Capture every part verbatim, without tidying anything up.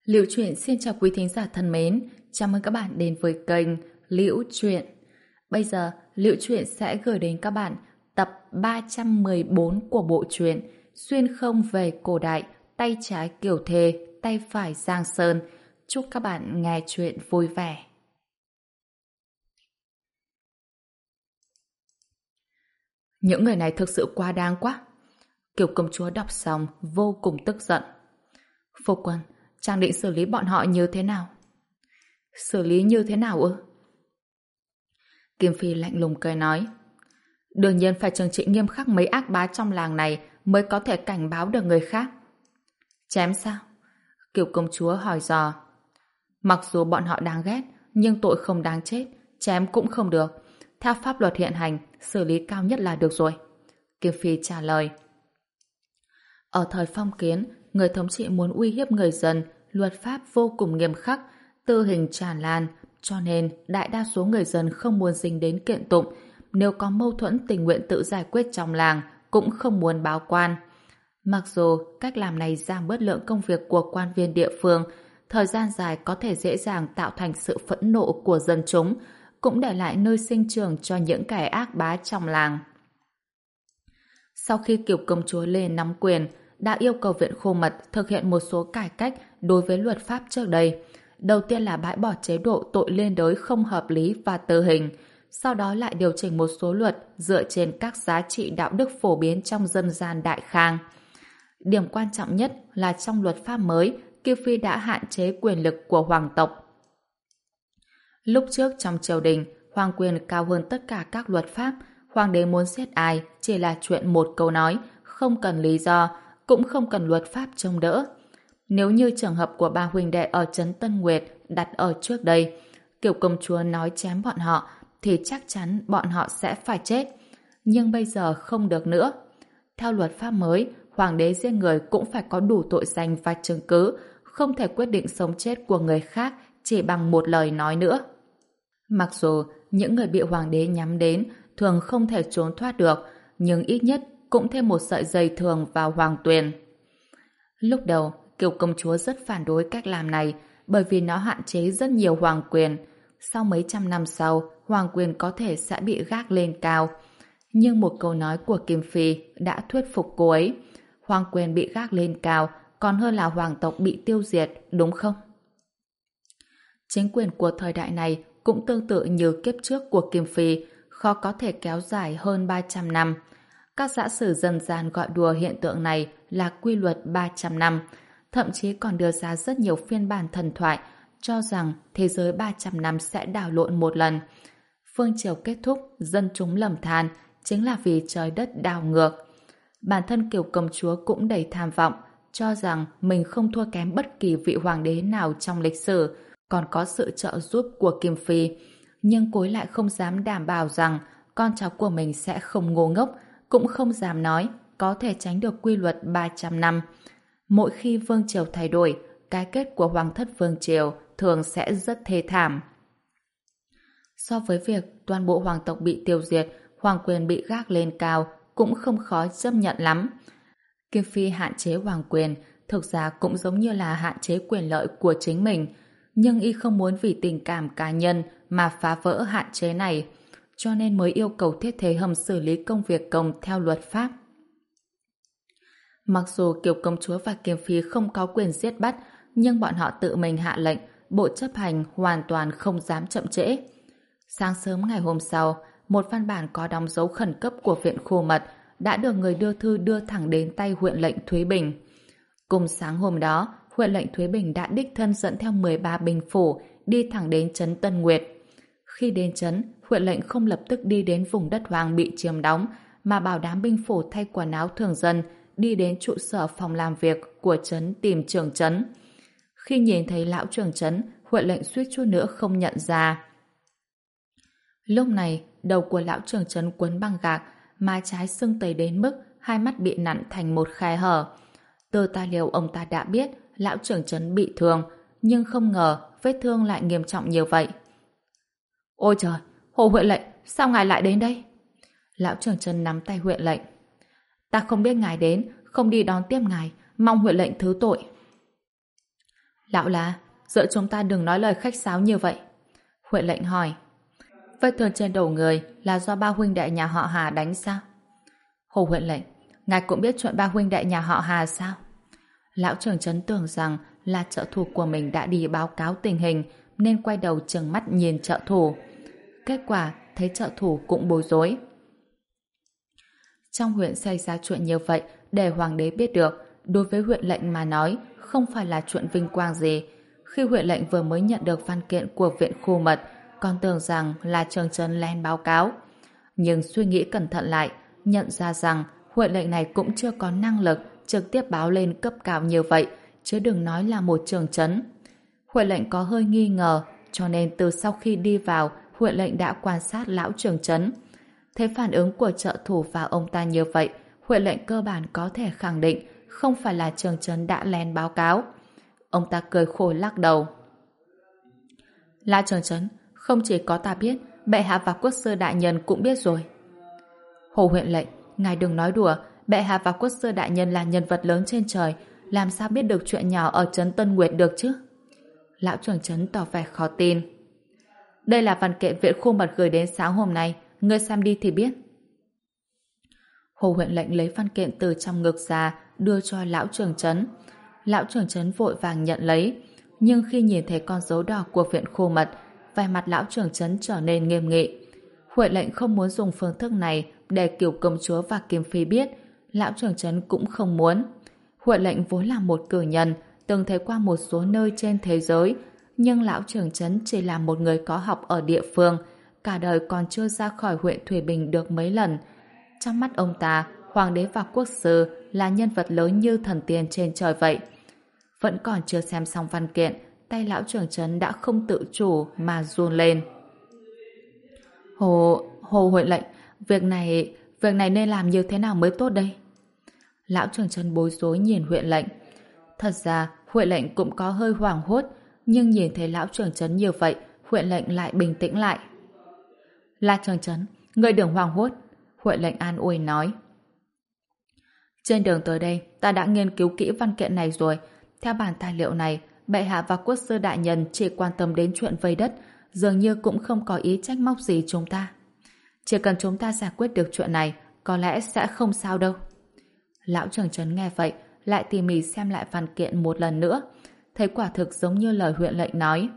Liễu Chuyện xin chào quý thính giả thân mến, chào mừng các bạn đến với kênh Liễu Chuyện. Bây giờ, Liễu Chuyện sẽ gửi đến các bạn tập ba trăm mười bốn của bộ truyện Xuyên không về cổ đại, tay trái Kiều Thề, tay phải Giang Sơn. Chúc các bạn nghe chuyện vui vẻ. Những người này thực sự quá đáng quá. Kiều công chúa đọc xong vô cùng tức giận. Phu quân, chàng định xử lý bọn họ như thế nào? Xử lý như thế nào ư? Kim Phi lạnh lùng cười nói. Đương nhiên phải trừng trị nghiêm khắc mấy ác bá trong làng này mới có thể cảnh báo được người khác. Chém sao? Kiều công chúa hỏi dò. Mặc dù bọn họ đáng ghét, nhưng tội không đáng chết, chém cũng không được. Theo pháp luật hiện hành, xử lý cao nhất là được rồi. Kim Phi trả lời. Ở thời phong kiến, người thống trị muốn uy hiếp người dân, luật pháp vô cùng nghiêm khắc, tư hình tràn lan, cho nên đại đa số người dân không muốn dính đến kiện tụng, nếu có mâu thuẫn tình nguyện tự giải quyết trong làng, cũng không muốn báo quan. Mặc dù cách làm này giảm bớt lượng công việc của quan viên địa phương, thời gian dài có thể dễ dàng tạo thành sự phẫn nộ của dân chúng, cũng để lại nơi sinh trưởng cho những kẻ ác bá trong làng. Sau khi Kiều công chúa lên nắm quyền, đã yêu cầu Viện Khô Mật thực hiện một số cải cách đối với luật pháp trước đây. Đầu tiên là bãi bỏ chế độ tội liên đới không hợp lý và tử hình, sau đó lại điều chỉnh một số luật dựa trên các giá trị đạo đức phổ biến trong dân gian Đại Khang. Điểm quan trọng nhất là trong luật pháp mới, Kiều Phi đã hạn chế quyền lực của hoàng tộc. Lúc trước trong triều đình, hoàng quyền cao hơn tất cả các luật pháp, hoàng đế muốn giết ai chỉ là chuyện một câu nói, không cần lý do, cũng không cần luật pháp trông đỡ. Nếu như trường hợp của ba huynh đệ ở trấn Tân Nguyệt đặt ở trước đây, Kiều công chúa nói chém bọn họ, thì chắc chắn bọn họ sẽ phải chết. Nhưng bây giờ không được nữa. Theo luật pháp mới, hoàng đế giết người cũng phải có đủ tội danh và chứng cứ, không thể quyết định sống chết của người khác chỉ bằng một lời nói nữa. Mặc dù những người bị hoàng đế nhắm đến thường không thể trốn thoát được, nhưng ít nhất cũng thêm một sợi dây thường vào hoàng tuyền. Lúc đầu, Kiều công chúa rất phản đối cách làm này bởi vì nó hạn chế rất nhiều hoàng quyền. Sau mấy trăm năm sau, hoàng quyền có thể sẽ bị gác lên cao. Nhưng một câu nói của Kim Phi đã thuyết phục cô ấy. Hoàng quyền bị gác lên cao còn hơn là hoàng tộc bị tiêu diệt, đúng không? Chính quyền của thời đại này cũng tương tự như kiếp trước của Kim Phi, khó có thể kéo dài hơn ba trăm năm. Các giả sử dân gian gọi đùa hiện tượng này là quy luật ba trăm năm, thậm chí còn đưa ra rất nhiều phiên bản thần thoại cho rằng thế giới ba trăm năm sẽ đảo lộn một lần. Vương triều kết thúc, dân chúng lầm than chính là vì trời đất đảo ngược. Bản thân Kiều công chúa cũng đầy tham vọng, cho rằng mình không thua kém bất kỳ vị hoàng đế nào trong lịch sử, còn có sự trợ giúp của Kim Phi. Nhưng cô ấy lại không dám đảm bảo rằng con cháu của mình sẽ không ngu ngốc, cũng không dám nói có thể tránh được quy luật ba trăm năm. Mỗi khi vương triều thay đổi, cái kết của hoàng thất vương triều thường sẽ rất thê thảm. So với việc toàn bộ hoàng tộc bị tiêu diệt, hoàng quyền bị gác lên cao cũng không khó chấp nhận lắm. Kim Phi hạn chế hoàng quyền thực ra cũng giống như là hạn chế quyền lợi của chính mình, nhưng y không muốn vì tình cảm cá nhân mà phá vỡ hạn chế này, cho nên mới yêu cầu Thiết Thế Hầm xử lý công việc công theo luật pháp. Mặc dù Kiều công chúa và Kim Phi không có quyền giết bắt, nhưng bọn họ tự mình hạ lệnh, bộ chấp hành hoàn toàn không dám chậm trễ. Sáng sớm ngày hôm sau, một văn bản có đóng dấu khẩn cấp của Viện Khô Mật đã được người đưa thư đưa thẳng đến tay huyện lệnh Thúy Bình. Cùng sáng hôm đó, huyện lệnh Thúy Bình đã đích thân dẫn theo mười ba binh phủ đi thẳng đến trấn Tân Nguyệt. Khi đến trấn, huyện lệnh không lập tức đi đến vùng đất hoang bị chiếm đóng, mà bảo đám binh phủ thay quần áo thường dân đi đến trụ sở phòng làm việc của trấn tìm trưởng trấn. Khi nhìn thấy lão trưởng trấn, huyện lệnh suýt chút nữa không nhận ra. Lúc này, đầu của lão trưởng trấn quấn băng gạc, má trái sưng tấy đến mức hai mắt bị nặn thành một khe hở. Từ tài liệu ông ta đã biết lão trưởng trấn bị thương, nhưng không ngờ vết thương lại nghiêm trọng như vậy. Ôi trời, Hồ huyện lệnh, sao ngài lại đến đây? Lão trưởng trấn nắm tay huyện lệnh. Ta không biết ngài đến, không đi đón tiếp ngài, mong huyện lệnh thứ tội. Lão là, giữa chúng ta đừng nói lời khách sáo như vậy. Huệ lệnh hỏi. Vết thương trên đầu người là do ba huynh đệ nhà họ Hà đánh sao? Hồ Huệ lệnh, ngài cũng biết chuyện ba huynh đệ nhà họ Hà sao? Lão trưởng trấn tưởng rằng là trợ thủ của mình đã đi báo cáo tình hình nên quay đầu trừng mắt nhìn trợ thủ. Kết quả thấy trợ thủ cũng bối rối. Trong huyện xảy ra chuyện như vậy để hoàng đế biết được, đối với huyện lệnh mà nói không phải là chuyện vinh quang gì. Khi huyện lệnh vừa mới nhận được văn kiện của viện khu mật, còn tưởng rằng là Trường Trấn len báo cáo. Nhưng suy nghĩ cẩn thận lại, nhận ra rằng huyện lệnh này cũng chưa có năng lực trực tiếp báo lên cấp cao như vậy, chứ đừng nói là một Trường Trấn. Huyện lệnh có hơi nghi ngờ, cho nên từ sau khi đi vào, huyện lệnh đã quan sát lão Trường Trấn. Thấy phản ứng của trợ thủ vào ông ta như vậy, huyện lệnh cơ bản có thể khẳng định không phải là Trường Trấn đã len báo cáo. Ông ta cười khổ lắc đầu. Là Trường Trấn, không chỉ có ta biết, bệ hạ và quốc sư đại nhân cũng biết rồi. Hồ huyện lệnh, ngài đừng nói đùa, bệ hạ và quốc sư đại nhân là nhân vật lớn trên trời, làm sao biết được chuyện nhỏ ở trấn Tân Nguyệt được chứ? Lão Trường Trấn tỏ vẻ khó tin. Đây là văn kiện viện khu mật gửi đến sáng hôm nay, ngươi xem đi thì biết. Hồ huyện lệnh lấy văn kiện từ trong ngực ra, đưa cho lão Trường Trấn. Lão Trường Trấn vội vàng nhận lấy, nhưng khi nhìn thấy con dấu đỏ của viện khu mật, vẻ mặt lão Trường Trấn trở nên nghiêm nghị. Huệ lệnh không muốn dùng phương thức này để Kiều công chúa và Kim Phi biết, lão Trường Trấn cũng không muốn. Huệ lệnh vốn là một cử nhân, từng thấy qua một số nơi trên thế giới, nhưng lão Trường Trấn chỉ là một người có học ở địa phương, cả đời còn chưa ra khỏi huyện Thủy Bình được mấy lần. Trong mắt ông ta, hoàng đế và quốc sư là nhân vật lớn như thần tiên trên trời vậy. Vẫn còn chưa xem xong văn kiện, tay lão Trường Trấn đã không tự chủ mà run lên. Hồ, Hồ huệ lệnh, việc này, việc này nên làm như thế nào mới tốt đây? Lão Trường Trấn bối rối nhìn huyện lệnh. Thật ra, huyện lệnh cũng có hơi hoảng hốt, nhưng nhìn thấy lão Trường Trấn như vậy, huyện lệnh lại bình tĩnh lại. La Trường Trấn, người đừng hoảng hốt, huyện lệnh an ủi nói. Trên đường tới đây, ta đã nghiên cứu kỹ văn kiện này rồi. Theo bản tài liệu này, bệ hạ và quốc sư đại nhân chỉ quan tâm đến chuyện vây đất, dường như cũng không có ý trách móc gì chúng ta. Chỉ cần chúng ta giải quyết được chuyện này, có lẽ sẽ không sao đâu. Lão Trường Trấn nghe vậy, lại tỉ mỉ xem lại văn kiện một lần nữa, thấy quả thực giống như lời huyện lệnh nói.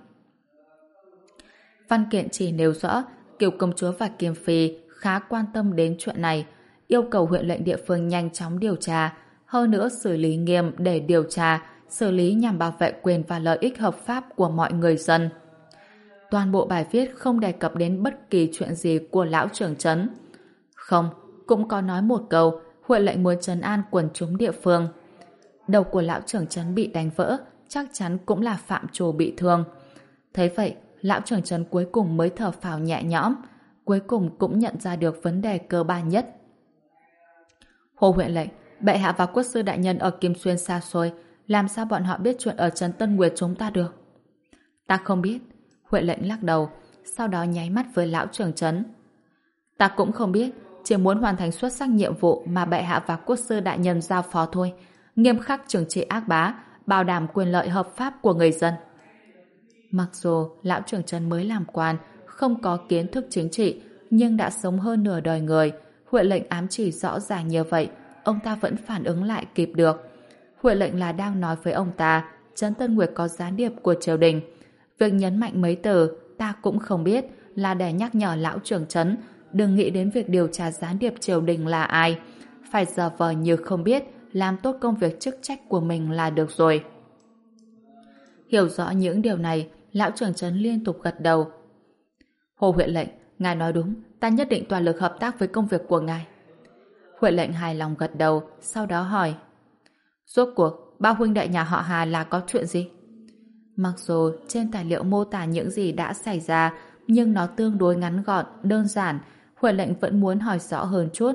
Văn kiện chỉ nêu rõ Kiều công chúa và Kim Phi khá quan tâm đến chuyện này, yêu cầu huyện lệnh địa phương nhanh chóng điều tra, hơn nữa xử lý nghiêm để điều tra, xử lý nhằm bảo vệ quyền và lợi ích hợp pháp của mọi người dân. Toàn bộ bài viết không đề cập đến bất kỳ chuyện gì của lão Trường Trấn. Không, cũng có nói một câu, huyện lệnh muốn trấn an quần chúng địa phương. Đầu của lão Trường Trấn bị đánh vỡ, chắc chắn cũng là phạm trù bị thương. Thấy vậy, lão Trường Trấn cuối cùng mới thở phào nhẹ nhõm, cuối cùng cũng nhận ra được vấn đề cơ bản nhất. Hồ huyện lệnh, bệ hạ và quốc sư đại nhân ở Kim Xuyên xa xôi, làm sao bọn họ biết chuyện ở trấn Tân Nguyệt chúng ta được? Ta không biết. Huệ lệnh lắc đầu, sau đó nháy mắt với lão Trường Trấn. Ta cũng không biết, chỉ muốn hoàn thành xuất sắc nhiệm vụ mà bệ hạ và quốc sư đại nhân giao phó thôi, nghiêm khắc trừng trị ác bá, bảo đảm quyền lợi hợp pháp của người dân. Mặc dù lão Trường Trấn mới làm quan, không có kiến thức chính trị, nhưng đã sống hơn nửa đời người. Huệ lệnh ám chỉ rõ ràng như vậy, ông ta vẫn phản ứng lại kịp được. Huệ lệnh là đang nói với ông ta, trấn Tân Nguyệt có gián điệp của triều đình. Việc nhấn mạnh mấy từ ta cũng không biết là để nhắc nhở lão Trường Trấn đừng nghĩ đến việc điều tra gián điệp triều đình là ai, phải giả vờ như không biết, làm tốt công việc chức trách của mình là được rồi. Hiểu rõ những điều này, lão Trường Trấn liên tục gật đầu. Hồ Huệ lệnh, ngài nói đúng, ta nhất định toàn lực hợp tác với công việc của ngài. Huệ lệnh hài lòng gật đầu, sau đó hỏi: rốt cuộc ba huynh đệ nhà họ Hà là có chuyện gì? Mặc dù trên tài liệu mô tả những gì đã xảy ra, nhưng nó tương đối ngắn gọn, đơn giản, Huệ lệnh vẫn muốn hỏi rõ hơn chút.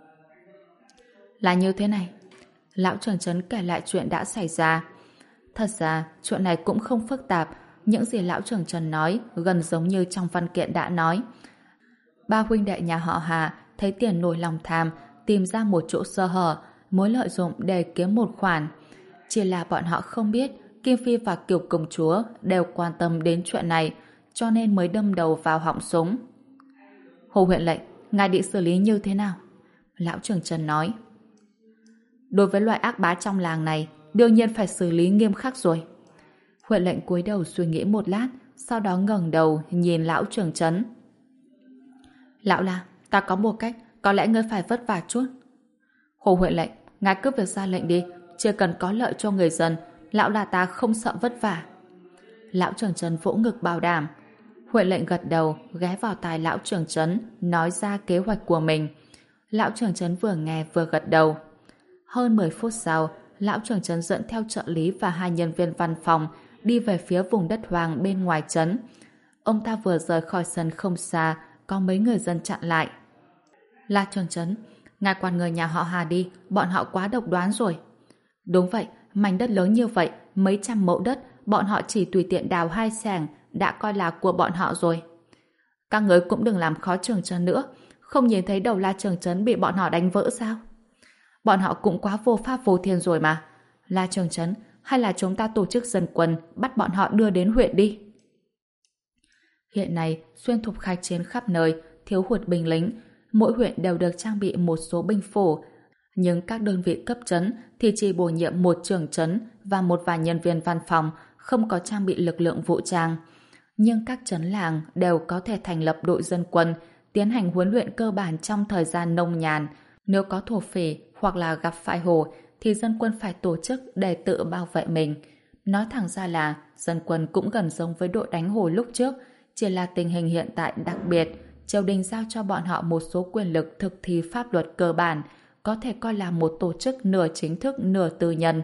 Là như thế này. Lão Trường Trấn kể lại chuyện đã xảy ra. Thật ra, chuyện này cũng không phức tạp, những gì lão Trường Trấn nói gần giống như trong văn kiện đã nói. Ba huynh đệ nhà họ Hà thấy tiền nổi lòng tham, tìm ra một chỗ sơ hở, muốn lợi dụng để kiếm một khoản. Chỉ là bọn họ không biết Kim Phi và Kiều công chúa đều quan tâm đến chuyện này, cho nên mới đâm đầu vào họng súng. Hồ huyện lệnh, ngài định xử lý như thế nào? Lão trưởng trấn nói. Đối với loại ác bá trong làng này, đương nhiên phải xử lý nghiêm khắc rồi. Huyện lệnh cúi đầu suy nghĩ một lát, sau đó ngẩng đầu nhìn lão trưởng trấn. Lão La, ta có một cách, có lẽ ngươi phải vất vả chút. Hồ huyện lệnh, ngài cứ việc ra lệnh đi, chưa cần có lợi cho người dân, lão La ta không sợ vất vả. Lão trưởng trấn vỗ ngực bảo đảm. Huyện lệnh gật đầu, ghé vào tai lão trưởng trấn, nói ra kế hoạch của mình. Lão trưởng trấn vừa nghe vừa gật đầu. Hơn mười phút sau, lão trưởng trấn dẫn theo trợ lý và hai nhân viên văn phòng đi về phía vùng đất hoang bên ngoài trấn. Ông ta vừa rời khỏi sân không xa, có mấy người dân chặn lại. La trưởng trấn, ngài quản người nhà họ Hà đi, bọn họ quá độc đoán rồi. Đúng vậy, mảnh đất lớn như vậy, mấy trăm mẫu đất, bọn họ chỉ tùy tiện đào hai xẻng đã coi là của bọn họ rồi. Các người cũng đừng làm khó trưởng trấn nữa, không nhìn thấy đầu La trưởng trấn bị bọn họ đánh vỡ sao? Bọn họ cũng quá vô pháp vô thiên rồi mà. La trưởng trấn, hay là chúng ta tổ chức dân quân bắt bọn họ đưa đến huyện đi. Hiện nay, xuyên thục khai chiến khắp nơi, thiếu hụt binh lính, mỗi huyện đều được trang bị một số binh phổ, nhưng các đơn vị cấp trấn thì chỉ bổ nhiệm một trưởng trấn và một vài nhân viên văn phòng, không có trang bị lực lượng vũ trang. Nhưng các trấn làng đều có thể thành lập đội dân quân, tiến hành huấn luyện cơ bản trong thời gian nông nhàn. Nếu có thổ phỉ hoặc là gặp phải hổ thì dân quân phải tổ chức để tự bảo vệ mình. Nói thẳng ra là dân quân cũng gần giống với đội đánh hổ lúc trước, chỉ là tình hình hiện tại đặc biệt, triều đình giao cho bọn họ một số quyền lực thực thi pháp luật cơ bản, có thể coi là một tổ chức nửa chính thức nửa tư nhân.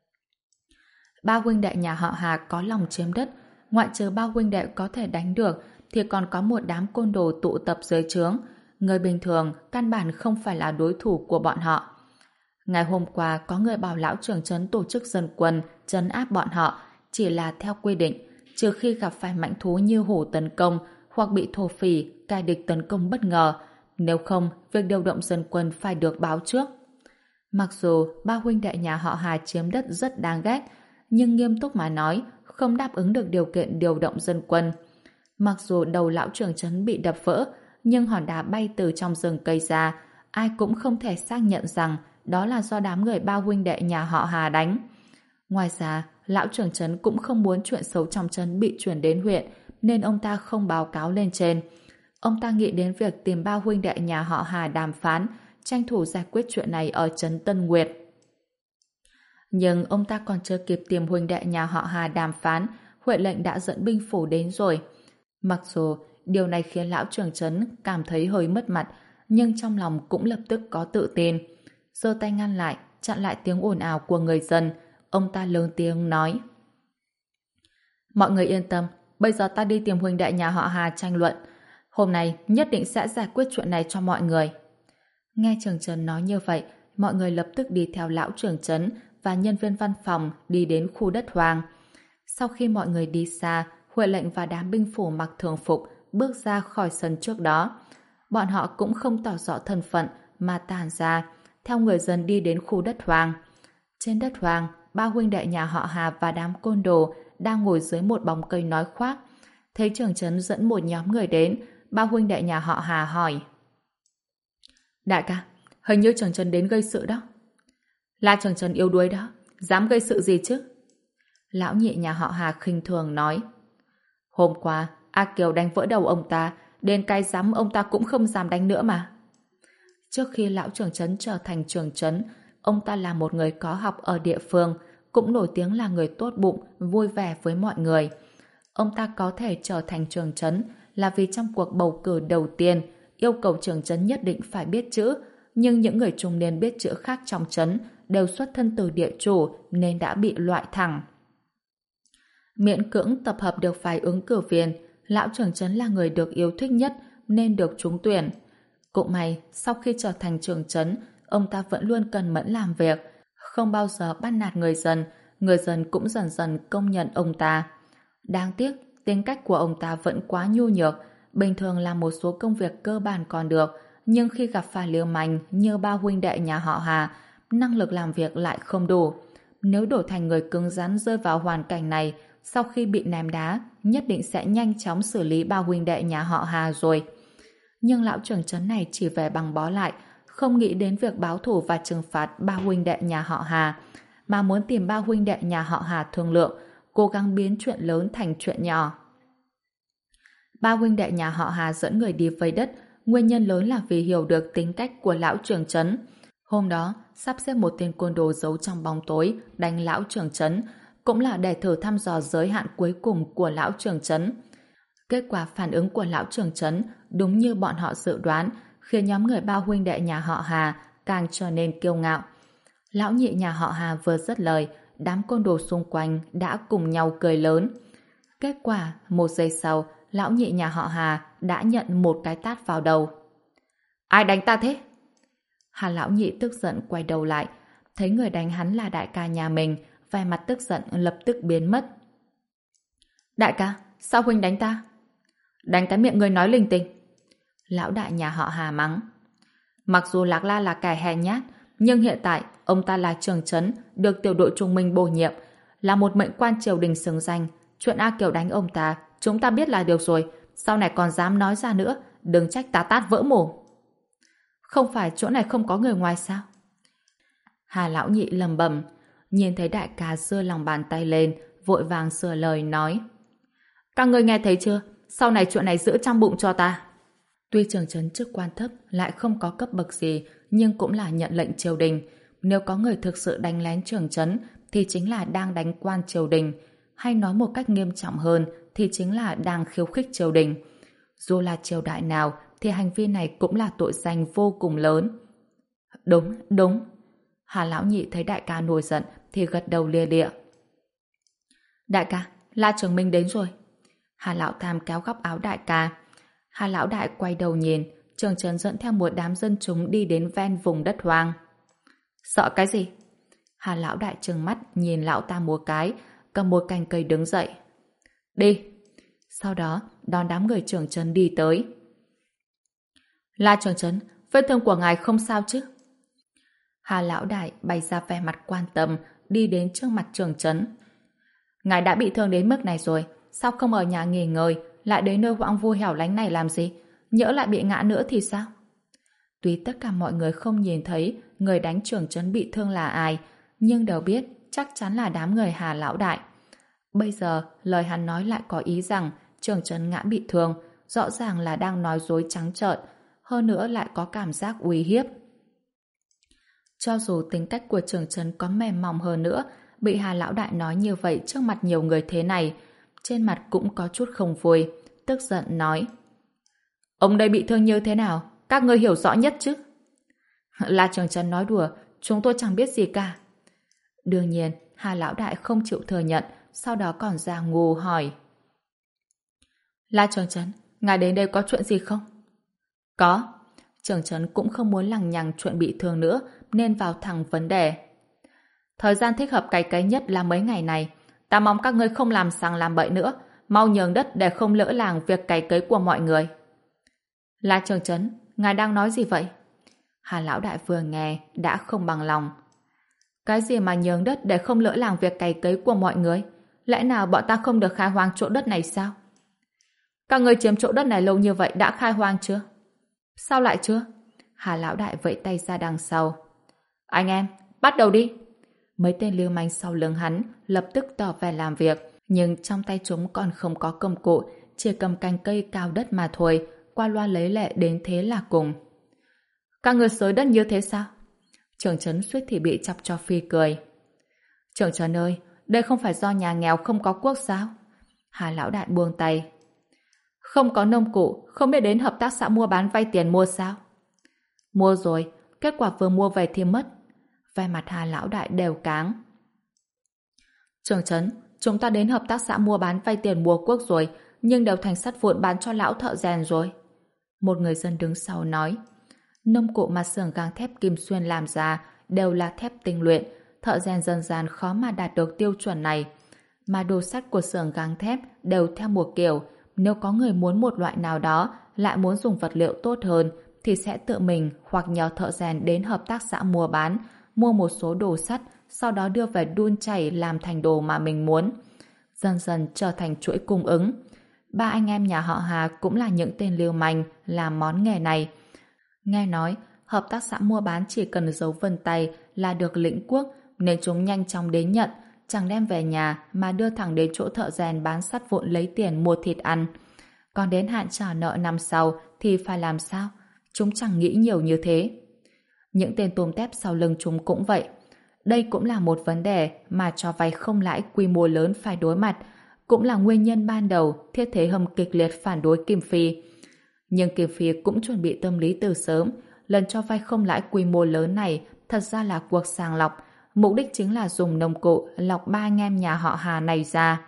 Ba huynh đệ nhà họ Hà có lòng chiếm đất, ngoại trừ ba huynh đệ có thể đánh được thì còn có một đám côn đồ tụ tập dưới trướng. Người bình thường căn bản không phải là đối thủ của bọn họ. Ngày hôm qua có người bảo lão trưởng trấn tổ chức dân quân trấn áp bọn họ, chỉ là theo quy định, trừ khi gặp phải mãnh thú như hổ tấn công hoặc bị thổ phỉ, kẻ địch tấn công bất ngờ. Nếu không, việc điều động dân quân phải được báo trước. Mặc dù ba huynh đệ nhà họ Hà chiếm đất rất đáng ghét, nhưng nghiêm túc mà nói, không đáp ứng được điều kiện điều động dân quân. Mặc dù đầu lão trưởng trấn bị đập vỡ, nhưng hòn đá bay từ trong rừng cây ra, ai cũng không thể xác nhận rằng đó là do đám người ba huynh đệ nhà họ Hà đánh. Ngoài ra, lão trưởng trấn cũng không muốn chuyện xấu trong trấn bị chuyển đến huyện, nên ông ta không báo cáo lên trên. Ông ta nghĩ đến việc tìm ba huynh đệ nhà họ Hà đàm phán, tranh thủ giải quyết chuyện này ở trấn Tân Nguyệt. Nhưng ông ta còn chưa kịp tìm huynh đệ nhà họ Hà đàm phán, huyện lệnh đã dẫn binh phủ đến rồi. Mặc dù điều này khiến lão trưởng trấn cảm thấy hơi mất mặt, nhưng trong lòng cũng lập tức có tự tin. Giơ tay ngăn lại, chặn lại tiếng ồn ào của người dân. Ông ta lớn tiếng nói: Mọi người yên tâm, bây giờ ta đi tìm huynh đệ nhà họ Hà tranh luận. Hôm nay nhất định sẽ giải quyết chuyện này cho mọi người. Nghe trưởng trấn nói như vậy, mọi người lập tức đi theo lão trưởng trấn và nhân viên văn phòng đi đến khu đất hoang. Sau khi mọi người đi xa, huyện lệnh và đám binh phủ mặc thường phục bước ra khỏi sân trước đó. Bọn họ cũng không tỏ rõ thân phận mà tản ra, theo người dân đi đến khu đất hoang. Trên đất hoang, ba huynh đệ nhà họ Hà và đám côn đồ đang ngồi dưới một bóng cây nói khoác. Thấy trưởng trấn dẫn một nhóm người đến, ba huynh đệ nhà họ Hà hỏi: Đại ca, hình như trưởng trấn đến gây sự đó. Là trưởng trấn yếu đuối đó, dám gây sự gì chứ? Lão nhị nhà họ Hà khinh thường nói: Hôm qua, A Kiều đánh vỡ đầu ông ta, đến cái dám ông ta cũng không dám đánh nữa mà. Trước khi lão trưởng trấn trở thành trưởng trấn, ông ta là một người có học ở địa phương, cũng nổi tiếng là người tốt bụng, vui vẻ với mọi người. Ông ta có thể trở thành trưởng trấn là vì trong cuộc bầu cử đầu tiên yêu cầu trưởng trấn nhất định phải biết chữ, nhưng những người trung niên biết chữ khác trong trấn đều xuất thân từ địa chủ nên đã bị loại thẳng. Miễn cưỡng tập hợp được vài ứng cử viên, lão trưởng trấn là người được yêu thích nhất nên được trúng tuyển. Cũng may, sau khi trở thành trưởng trấn, ông ta vẫn luôn cần mẫn làm việc, không bao giờ bắt nạt người dân, người dân cũng dần dần công nhận ông ta. Đáng tiếc, tính cách của ông ta vẫn quá nhu nhược, bình thường làm một số công việc cơ bản còn được, nhưng khi gặp phải lưu manh như ba huynh đệ nhà họ Hà, năng lực làm việc lại không đủ. Nếu đổi thành người cứng rắn rơi vào hoàn cảnh này, sau khi bị ném đá, nhất định sẽ nhanh chóng xử lý ba huynh đệ nhà họ Hà rồi. Nhưng lão trưởng trấn này chỉ về bằng bó lại, không nghĩ đến việc báo thù và trừng phạt ba huynh đệ nhà họ Hà, mà muốn tìm ba huynh đệ nhà họ Hà thương lượng, cố gắng biến chuyện lớn thành chuyện nhỏ. Ba huynh đệ nhà họ Hà dẫn người đi vây đất, nguyên nhân lớn là vì hiểu được tính cách của lão trưởng trấn. Hôm đó, sắp xếp một tên côn đồ giấu trong bóng tối đánh lão trưởng trấn, cũng là để thử thăm dò giới hạn cuối cùng của lão trưởng trấn. Kết quả phản ứng của lão trưởng trấn đúng như bọn họ dự đoán, khiến nhóm người ba huynh đệ nhà họ Hà càng trở nên kiêu ngạo. Lão nhị nhà họ Hà vừa dứt lời, đám côn đồ xung quanh đã cùng nhau cười lớn. Kết quả, một giây sau, lão nhị nhà họ Hà đã nhận một cái tát vào đầu. Ai đánh ta thế? Hà lão nhị tức giận quay đầu lại, thấy người đánh hắn là đại ca nhà mình, vẻ mặt tức giận lập tức biến mất. Đại ca, sao huynh đánh ta? Đánh cái miệng người nói linh tinh. Lão đại nhà họ Hà mắng. Mặc dù Lạc La là kẻ hèn nhát, nhưng hiện tại ông ta là trưởng trấn, được tiểu đội trung minh bổ nhiệm, là một mệnh quan triều đình xứng danh. Chuyện A Kiều đánh ông ta, chúng ta biết là được rồi, sau này còn dám nói ra nữa, đừng trách ta tát vỡ mồm. Không phải chỗ này không có người ngoài sao? Hà lão nhị lầm bầm, nhìn thấy đại ca giơ lòng bàn tay lên, vội vàng sửa lời nói. Các ngươi nghe thấy chưa? Sau này chuyện này giữ trong bụng cho ta. Tuy trưởng trấn chức quan thấp lại không có cấp bậc gì, nhưng cũng là nhận lệnh triều đình. Nếu có người thực sự đánh lén trưởng trấn thì chính là đang đánh quan triều đình, hay nói một cách nghiêm trọng hơn thì chính là đang khiêu khích triều đình. Dù là triều đại nào thì hành vi này cũng là tội danh vô cùng lớn. Đúng, đúng. Hà lão nhị thấy đại ca nổi giận thì gật đầu lia lịa. Đại ca, La Trường Minh đến rồi. Hà lão tham kéo góc áo đại ca. Hà lão đại quay đầu nhìn, trưởng trấn dẫn theo một đám dân chúng đi đến ven vùng đất hoang. Sợ cái gì? Hà lão đại trừng mắt nhìn lão ta một cái, cầm một cành cây đứng dậy. Đi. Sau đó đón đám người trưởng trấn đi tới. La trưởng trấn, vết thương của ngài không sao chứ? Hà lão đại bày ra vẻ mặt quan tâm, đi đến trước mặt trưởng trấn. Ngài đã bị thương đến mức này rồi, sao không ở nhà nghỉ ngơi, lại đến nơi hoang vu hẻo lánh này làm gì? Nhỡ lại bị ngã nữa thì sao? Tuy tất cả mọi người không nhìn thấy người đánh trưởng trấn bị thương là ai, nhưng đều biết chắc chắn là đám người Hà lão đại. Bây giờ, lời hắn nói lại có ý rằng trưởng trấn ngã bị thương, rõ ràng là đang nói dối trắng trợn, hơn nữa lại có cảm giác uy hiếp. Cho dù tính cách của trưởng trấn có mềm mỏng hơn nữa, bị Hà lão đại nói như vậy trước mặt nhiều người thế này, trên mặt cũng có chút không vui, tức giận nói. Ông đây bị thương như thế nào? Các ngươi hiểu rõ nhất chứ? Là trưởng trấn nói đùa, chúng tôi chẳng biết gì cả. Đương nhiên, Hà lão đại không chịu thừa nhận, sau đó còn ra ngu hỏi. La trưởng trấn, ngài đến đây có chuyện gì không? Có. Trưởng trấn cũng không muốn lằng nhằng chuyện bị thương nữa, nên vào thẳng vấn đề. Thời gian thích hợp cày cấy nhất là mấy ngày này. Ta mong các ngươi không làm sằng làm bậy nữa, mau nhường đất để không lỡ làng việc cày cấy của mọi người. La trưởng trấn, ngài đang nói gì vậy? Hà lão đại vừa nghe đã không bằng lòng. Cái gì mà nhường đất để không lỡ làng việc cày cấy của mọi người? Lẽ nào bọn ta không được khai hoang chỗ đất này sao? Các ngươi chiếm chỗ đất này lâu như vậy đã khai hoang chưa? Sao lại chưa? Hà lão đại vẫy tay ra đằng sau. Anh em, bắt đầu đi. Mấy tên lưu manh sau lưng hắn lập tức tỏ vẻ làm việc, nhưng trong tay chúng còn không có công cụ, chỉ cầm cành cây cao đất mà thôi, qua loa lấy lệ đến thế là cùng. Các người xới đất như thế sao? Trưởng trấn suýt thì bị chọc cho phi cười. Trưởng trấn ơi, đây không phải do nhà nghèo không có quốc sao? Hà lão đại buông tay. Không có nông cụ, không biết đến hợp tác xã mua bán vay tiền mua sao? Mua rồi, kết quả vừa mua về thì mất. Vẻ mặt Hà lão đại đều cáng. Trưởng trấn, chúng ta đến hợp tác xã mua bán vay tiền mua quốc rồi, nhưng đều thành sắt vụn bán cho lão thợ rèn rồi. Một người dân đứng sau nói. Nông cụ mà xưởng gang thép Kim Xuyên làm ra đều là thép tinh luyện, thợ rèn dân gian khó mà đạt được tiêu chuẩn này. Mà đồ sắt của xưởng gang thép đều theo một kiểu, nếu có người muốn một loại nào đó lại muốn dùng vật liệu tốt hơn thì sẽ tự mình hoặc nhờ thợ rèn đến hợp tác xã mua bán, mua một số đồ sắt, sau đó đưa về đun chảy làm thành đồ mà mình muốn. Dần dần trở thành chuỗi cung ứng. Ba anh em nhà họ Hà cũng là những tên lưu manh làm món nghề này. Nghe nói, hợp tác xã mua bán chỉ cần dấu vân tay là được lĩnh quốc, nên chúng nhanh chóng đến nhận, chẳng đem về nhà mà đưa thẳng đến chỗ thợ rèn bán sắt vụn lấy tiền mua thịt ăn. Còn đến hạn trả nợ năm sau thì phải làm sao? Chúng chẳng nghĩ nhiều như thế. Những tên tôm tép sau lưng chúng cũng vậy. Đây cũng là một vấn đề mà cho vay không lãi quy mô lớn phải đối mặt, cũng là nguyên nhân ban đầu Thiết Thế Hâm kịch liệt phản đối Kim Phi. Nhưng Kim Phi cũng chuẩn bị tâm lý từ sớm. Lần cho vay không lãi quy mô lớn này thật ra là cuộc sàng lọc, mục đích chính là dùng nông cụ lọc ba anh em nhà họ Hà này ra.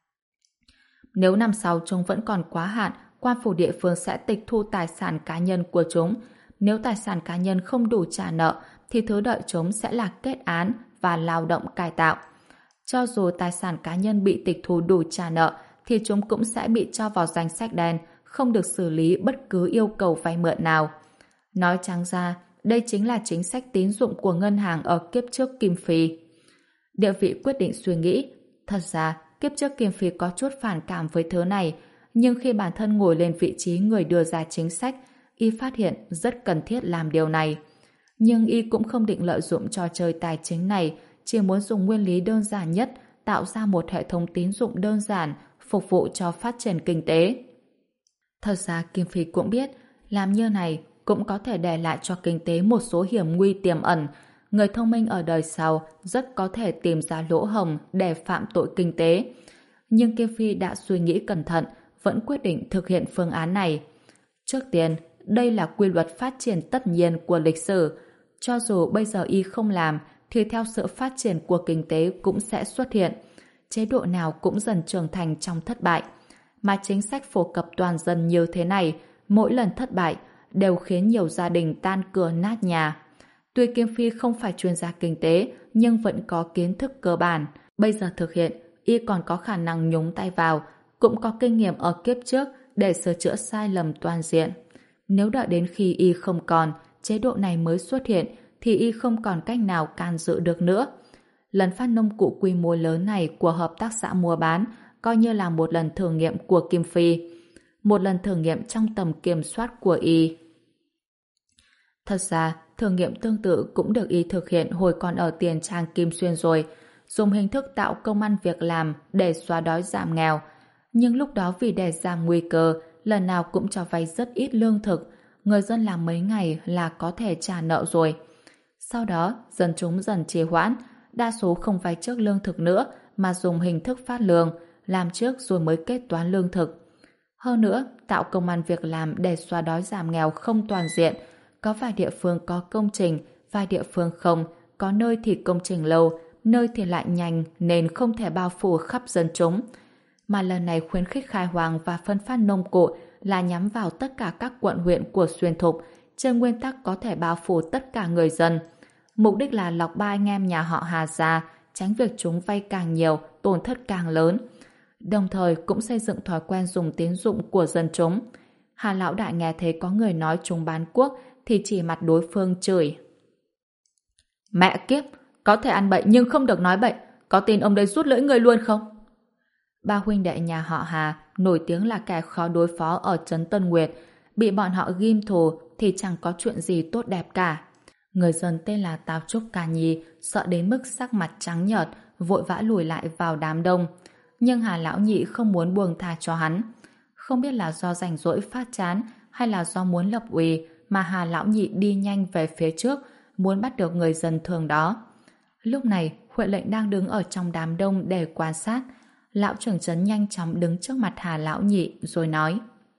Nếu năm sau chúng vẫn còn quá hạn, quan phủ địa phương sẽ tịch thu tài sản cá nhân của chúng. Nếu tài sản cá nhân không đủ trả nợ, thì thứ đợi chúng sẽ là kết án và lao động cải tạo. Cho dù tài sản cá nhân bị tịch thu đủ trả nợ, thì chúng cũng sẽ bị cho vào danh sách đen, không được xử lý bất cứ yêu cầu vay mượn nào. Nói trắng ra, đây chính là chính sách tín dụng của ngân hàng ở kiếp trước Kim Phi. Địa vị quyết định suy nghĩ. Thật ra, kiếp trước Kim Phi có chút phản cảm với thứ này, nhưng khi bản thân ngồi lên vị trí người đưa ra chính sách, y phát hiện rất cần thiết làm điều này. Nhưng y cũng không định lợi dụng trò chơi tài chính này, chỉ muốn dùng nguyên lý đơn giản nhất, tạo ra một hệ thống tín dụng đơn giản, phục vụ cho phát triển kinh tế. Thật ra Kim Phi cũng biết, làm như này cũng có thể để lại cho kinh tế một số hiểm nguy tiềm ẩn. Người thông minh ở đời sau rất có thể tìm ra lỗ hổng để phạm tội kinh tế. Nhưng Kim Phi đã suy nghĩ cẩn thận, vẫn quyết định thực hiện phương án này. Trước tiên, đây là quy luật phát triển tất nhiên của lịch sử. Cho dù bây giờ y không làm, thì theo sự phát triển của kinh tế cũng sẽ xuất hiện. Chế độ nào cũng dần trưởng thành trong thất bại. Mà chính sách phổ cập toàn dân như thế này, mỗi lần thất bại, đều khiến nhiều gia đình tan cửa nát nhà. Tuy Kim Phi không phải chuyên gia kinh tế, nhưng vẫn có kiến thức cơ bản. Bây giờ thực hiện, y còn có khả năng nhúng tay vào, cũng có kinh nghiệm ở kiếp trước để sửa chữa sai lầm toàn diện. Nếu đợi đến khi y không còn, chế độ này mới xuất hiện, thì y không còn cách nào can dự được nữa. Lần phát nông cụ quy mô lớn này của hợp tác xã mua bán coi như là một lần thử nghiệm của Kim Phi. Một lần thử nghiệm trong tầm kiểm soát của y. Thật ra, thử nghiệm tương tự cũng được y thực hiện hồi còn ở Tiền Trang Kim Xuyên rồi, dùng hình thức tạo công ăn việc làm để xóa đói giảm nghèo. Nhưng lúc đó vì để giảm nguy cơ, lần nào cũng cho vay rất ít lương thực, người dân làm mấy ngày là có thể trả nợ rồi. Sau đó, dân chúng dần trì hoãn, đa số không vay trước lương thực nữa mà dùng hình thức phát lương, làm trước rồi mới kết toán lương thực. Hơn nữa, tạo công ăn việc làm để xóa đói giảm nghèo không toàn diện, có vài địa phương có công trình, vài địa phương không, có nơi thì công trình lâu, nơi thì lại nhanh nên không thể bao phủ khắp dân chúng. Mà lần này khuyến khích khai hoang và phân phát nông cụ là nhắm vào tất cả các quận huyện của Xuyên Thục, trên nguyên tắc có thể bao phủ tất cả người dân. Mục đích là lọc ba anh em nhà họ Hà ra, tránh việc chúng vay càng nhiều, tổn thất càng lớn. Đồng thời cũng xây dựng thói quen dùng tín dụng của dân chúng. Hà Lão Đại nghe thấy có người nói chúng bán quốc thì chỉ mặt đối phương chửi. Mẹ kiếp, có thể ăn bậy nhưng không được nói bậy, có tin ông đây rút lưỡi người luôn không? Ba huynh đệ nhà họ Hà nổi tiếng là kẻ khó đối phó ở trấn Tân Nguyệt, bị bọn họ ghim thù thì chẳng có chuyện gì tốt đẹp cả. Người dân tên là Tào Trúc Ca Nhi sợ đến mức sắc mặt trắng nhợt, vội vã lùi lại vào đám đông. Nhưng Hà Lão Nhị không muốn buông tha cho hắn. Không biết là do rảnh rỗi phát chán hay là do muốn lập uy mà Hà Lão Nhị đi nhanh về phía trước, muốn bắt được người dân thường đó. Lúc này, Huệ Lệnh đang đứng ở trong đám đông để quan sát. Lão trưởng trấn nhanh chóng đứng trước mặt Hà Lão Nhị rồi nói: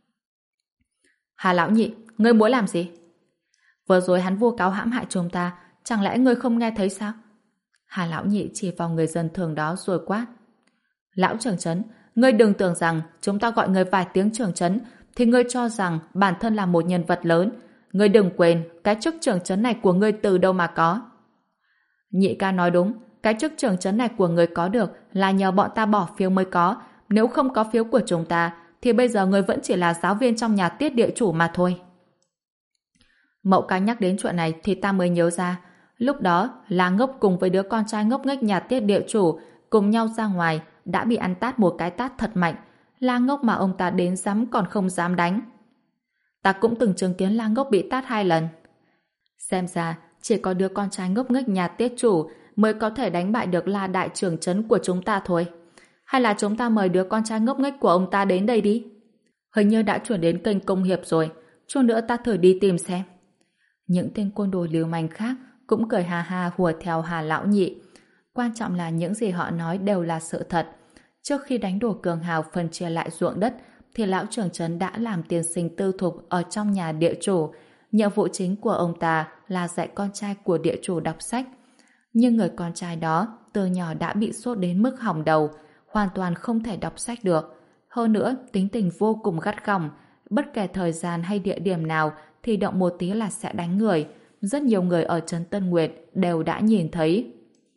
Hà Lão Nhị, ngươi muốn làm gì? Vừa rồi hắn vu cáo hãm hại chúng ta, chẳng lẽ ngươi không nghe thấy sao? Hà Lão Nhị chỉ vào người dân thường đó rồi quát: Lão trưởng trấn, ngươi đừng tưởng rằng chúng ta gọi ngươi vài tiếng trưởng trấn thì ngươi cho rằng bản thân là một nhân vật lớn. Ngươi đừng quên cái chức trưởng trấn này của ngươi từ đâu mà có. Nhị ca nói đúng, cái chức trưởng trấn này của ngươi có được là nhờ bọn ta bỏ phiếu mới có. Nếu không có phiếu của chúng ta thì bây giờ ngươi vẫn chỉ là giáo viên trong nhà tiết địa chủ mà thôi. Mậu ca nhắc đến chuyện này thì ta mới nhớ ra, Lúc đó, La Ngốc cùng với đứa con trai ngốc nghếch nhà Tiết địa chủ cùng nhau ra ngoài đã bị ăn tát một cái tát thật mạnh. La Ngốc mà ông ta đến dám còn không dám đánh. Ta cũng từng chứng kiến La Ngốc bị tát hai lần. Xem ra, chỉ có đứa con trai ngốc nghếch nhà Tiết chủ mới có thể đánh bại được La đại trưởng trấn của chúng ta thôi. Hay là chúng ta mời đứa con trai ngốc nghếch của ông ta đến đây đi. Hình như đã chuyển đến kênh công hiệp rồi. Chút nữa ta thử đi tìm xem. Những tên côn đồ lưu manh khác cũng cười hà hà hùa theo Hà lão nhị. Quan trọng là những gì họ nói đều là sự thật. Trước khi đánh đổ cường hào phân chia lại ruộng đất, thì lão trưởng trấn đã làm tiên sinh tư thục ở trong nhà địa chủ. Nhiệm vụ chính của ông ta là dạy con trai của địa chủ đọc sách. Nhưng người con trai đó từ nhỏ đã bị sốt đến mức hỏng đầu, hoàn toàn không thể đọc sách được. Hơn nữa, tính tình vô cùng gắt gỏng, bất kể thời gian hay địa điểm nào thì động một tí là sẽ đánh người. Rất nhiều người ở trấn Tân Nguyệt đều đã nhìn thấy.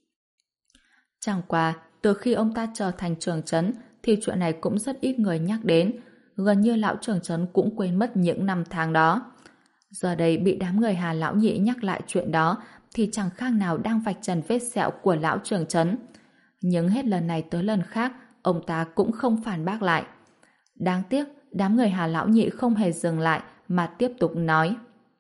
Chẳng qua, từ khi ông ta trở thành trưởng trấn thì chuyện này cũng rất ít người nhắc đến. Gần như lão trưởng trấn cũng quên mất những năm tháng đó. Giờ đây bị đám người Hà lão nhị nhắc lại chuyện đó thì chẳng khác nào đang vạch trần vết sẹo của lão trưởng trấn. Nhưng hết lần này tới lần khác, ông ta cũng không phản bác lại. Đáng tiếc, đám người Hà lão nhị không hề dừng lại mà tiếp tục nói.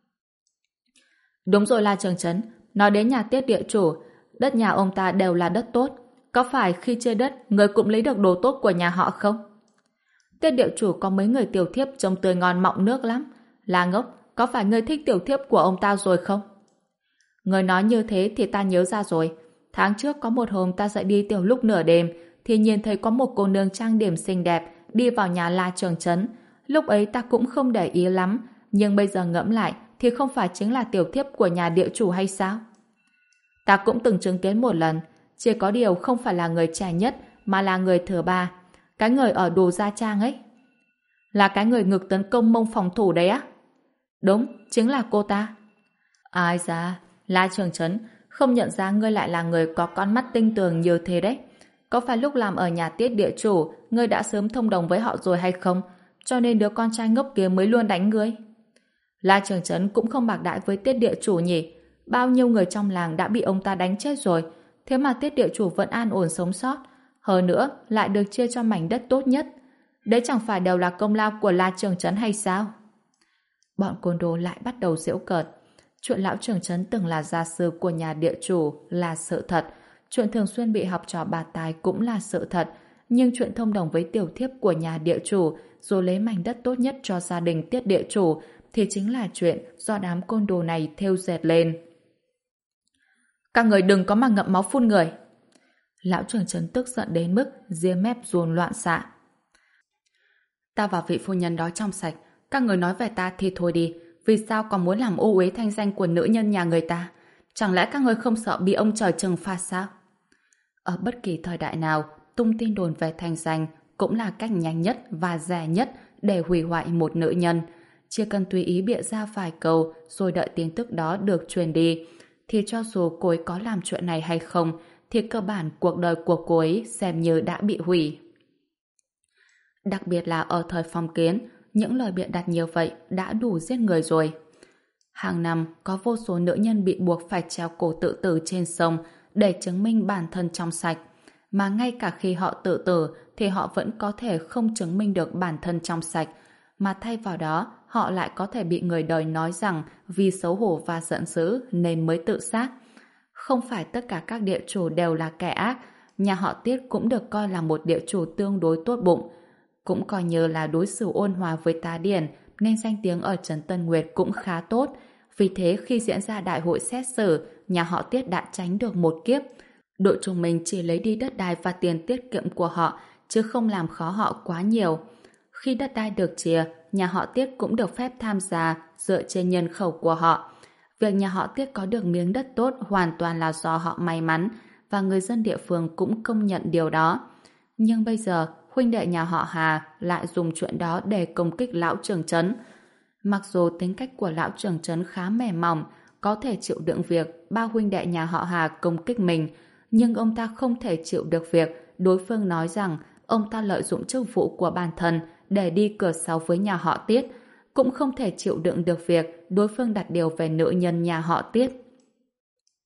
Đúng rồi là trưởng trấn, nói đến nhà Tiết địa chủ, đất nhà ông ta đều là đất tốt. Có phải khi chơi đất, người cũng lấy được đồ tốt của nhà họ không? Tiết địa chủ có mấy người tiểu thiếp trông tươi ngon mọng nước lắm. Là Ngốc, có phải ngươi thích tiểu thiếp của ông ta rồi không? Người nói như thế thì ta nhớ ra rồi. Tháng trước có một hôm ta dậy đi tiểu lúc nửa đêm thì nhìn thấy có một cô nương trang điểm xinh đẹp đi vào nhà La trưởng trấn. Lúc ấy ta cũng không để ý lắm, nhưng bây giờ ngẫm lại thì không phải chính là tiểu thiếp của nhà địa chủ hay sao? Ta cũng từng chứng kiến một lần, chỉ có điều không phải là người trẻ nhất mà là người thừa ba. Cái người ở Đồ Gia Trang ấy. Là cái người ngực tấn công mông phòng thủ đấy á? Đúng, chính là cô ta. Ai da, La trưởng trấn, không nhận ra ngươi lại là người có con mắt tinh tường như thế đấy. Có phải lúc làm ở nhà Tiết địa chủ, ngươi đã sớm thông đồng với họ rồi hay không? Cho nên đứa con trai ngốc kia mới luôn đánh ngươi. La trưởng trấn cũng không bạc đãi với Tiết địa chủ nhỉ? Bao nhiêu người trong làng đã bị ông ta đánh chết rồi, thế mà Tiết địa chủ vẫn an ổn sống sót. Hơn nữa, lại được chia cho mảnh đất tốt nhất. Đấy chẳng phải đều là công lao của La trưởng trấn hay sao? Bọn côn đồ lại bắt đầu giễu cợt. Chuyện lão trưởng trấn từng là gia sư của nhà địa chủ là sự thật. Chuyện thường xuyên bị học trò bà tài cũng là sự thật. Nhưng chuyện thông đồng với tiểu thiếp của nhà địa chủ rồi lấy mảnh đất tốt nhất cho gia đình Tiết địa chủ thì chính là chuyện do đám côn đồ này thêu dệt lên. Các người đừng có mà ngậm máu phun người. Lão trưởng trấn tức giận đến mức ria mép ruồn loạn xạ. Ta và vị phu nhân đó trong sạch, các người nói về ta thì thôi đi, vì sao còn muốn làm ô uế thanh danh của nữ nhân nhà người ta? Chẳng lẽ các người không sợ bị ông trời trừng phạt sao? Ở bất kỳ thời đại nào, tung tin đồn về thanh danh cũng là cách nhanh nhất và rẻ nhất để hủy hoại một nữ nhân. Chỉ cần tùy ý bịa ra vài câu rồi đợi tin tức đó được truyền đi, thì cho dù cô ấy có làm chuyện này hay không, thì cơ bản cuộc đời của cô ấy xem như đã bị hủy. Đặc biệt là ở thời phong kiến, những lời bịa đặt như vậy đã đủ giết người rồi. Hàng năm, có vô số nữ nhân bị buộc phải treo cổ tự tử trên sông để chứng minh bản thân trong sạch. Mà ngay cả khi họ tự tử thì họ vẫn có thể không chứng minh được bản thân trong sạch. Mà thay vào đó, họ lại có thể bị người đời nói rằng vì xấu hổ và giận dữ nên mới tự sát. Không phải tất cả các địa chủ đều là kẻ ác, nhà họ Tiết cũng được coi là một địa chủ tương đối tốt bụng. Cũng coi như là đối xử ôn hòa với tá điển nên danh tiếng ở trấn Tân Nguyệt cũng khá tốt. Vì thế khi diễn ra đại hội xét xử, nhà họ Tiết đã tránh được một kiếp. Đội chúng mình chỉ lấy đi đất đai và tiền tiết kiệm của họ, chứ không làm khó họ quá nhiều. Khi đất đai được chia, nhà họ Tiết cũng được phép tham gia dựa trên nhân khẩu của họ. Việc nhà họ Tiết có được miếng đất tốt hoàn toàn là do họ may mắn, và người dân địa phương cũng công nhận điều đó. Nhưng bây giờ, huynh đệ nhà họ Hà lại dùng chuyện đó để công kích lão trưởng trấn. Mặc dù tính cách của lão trưởng trấn khá mềm mỏng, có thể chịu đựng việc ba huynh đệ nhà họ Hà công kích mình, nhưng ông ta không thể chịu được việc đối phương nói rằng ông ta lợi dụng chức vụ của bản thân để đi cửa sau với nhà họ Tiết, cũng không thể chịu đựng được việc đối phương đặt điều về nữ nhân nhà họ Tiết.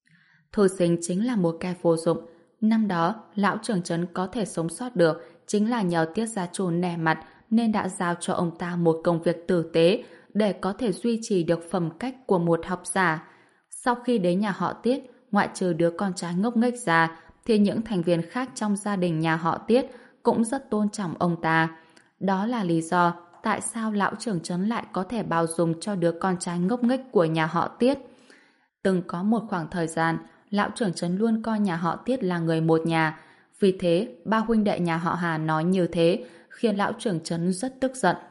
Thư sinh chính là một kẻ vô dụng. Năm đó, lão trưởng trấn có thể sống sót được chính là nhờ Tiết gia chủ nể mặt nên đã giao cho ông ta một công việc tử tế để có thể duy trì được phẩm cách của một học giả. Sau khi đến nhà họ Tiết, ngoại trừ đứa con trai ngốc nghếch ra, thì những thành viên khác trong gia đình nhà họ Tiết cũng rất tôn trọng ông ta. Đó là lý do tại sao lão trưởng trấn lại có thể bao dung cho đứa con trai ngốc nghếch của nhà họ Tiết. Từng có một khoảng thời gian, lão trưởng trấn luôn coi nhà họ Tiết là người một nhà. Vì thế, ba huynh đệ nhà họ Hà nói như thế, khiến lão trưởng trấn rất tức giận.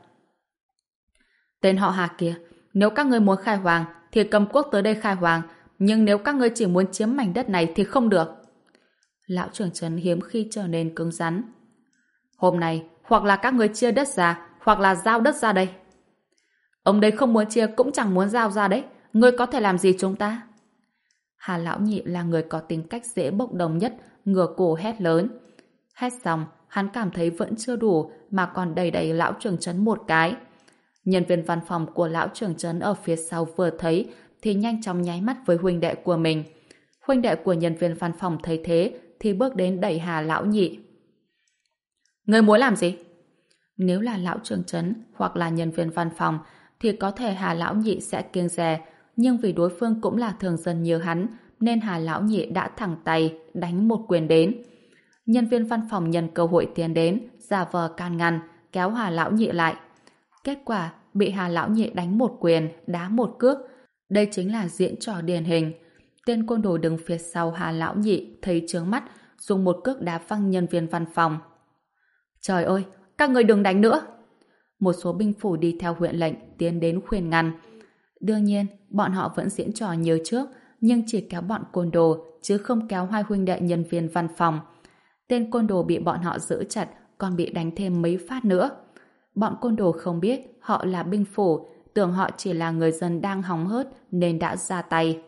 Tên họ Hà kia, nếu các ngươi muốn khai hoàng, thì cầm quốc tới đây khai hoàng, nhưng nếu các ngươi chỉ muốn chiếm mảnh đất này thì không được. Lão trưởng trấn hiếm khi trở nên cứng rắn. Hôm nay, hoặc là các ngươi chia đất ra, hoặc là giao đất ra đây. Ông đây không muốn chia cũng chẳng muốn giao ra đấy. Ngươi có thể làm gì chúng ta? Hà lão nhị là người có tính cách dễ bốc đồng nhất, ngửa cổ hét lớn. Hét xong, hắn cảm thấy vẫn chưa đủ mà còn đẩy đẩy lão trưởng trấn một cái. Nhân viên văn phòng của lão trưởng trấn ở phía sau vừa thấy thì nhanh chóng nháy mắt với huynh đệ của mình. Huynh đệ của nhân viên văn phòng thấy thế thì bước đến đẩy Hà lão nhị. Ngươi muốn làm gì? Nếu là lão trưởng trấn hoặc là nhân viên văn phòng thì có thể Hà lão nhị sẽ kiêng dè, nhưng vì đối phương cũng là thường dân như hắn nên Hà lão nhị đã thẳng tay đánh một quyền đến. Nhân viên văn phòng nhân cơ hội tiến đến, giả vờ can ngăn, kéo Hà lão nhị lại. Kết quả bị Hà lão nhị đánh một quyền, đá một cước. Đây chính là diễn trò điển hình. Tên côn đồ đứng phía sau Hà lão nhị thấy chướng mắt, dùng một cước đá văng nhân viên văn phòng. Trời ơi, các người đừng đánh nữa! Một số binh phủ đi theo huyện lệnh tiến đến khuyên ngăn. Đương nhiên, bọn họ vẫn diễn trò như trước, nhưng chỉ kéo bọn côn đồ, chứ không kéo hai huynh đệ nhân viên văn phòng. Tên côn đồ bị bọn họ giữ chặt, còn bị đánh thêm mấy phát nữa. Bọn côn đồ không biết họ là binh phủ, tưởng họ chỉ là người dân đang hóng hớt nên đã ra tay.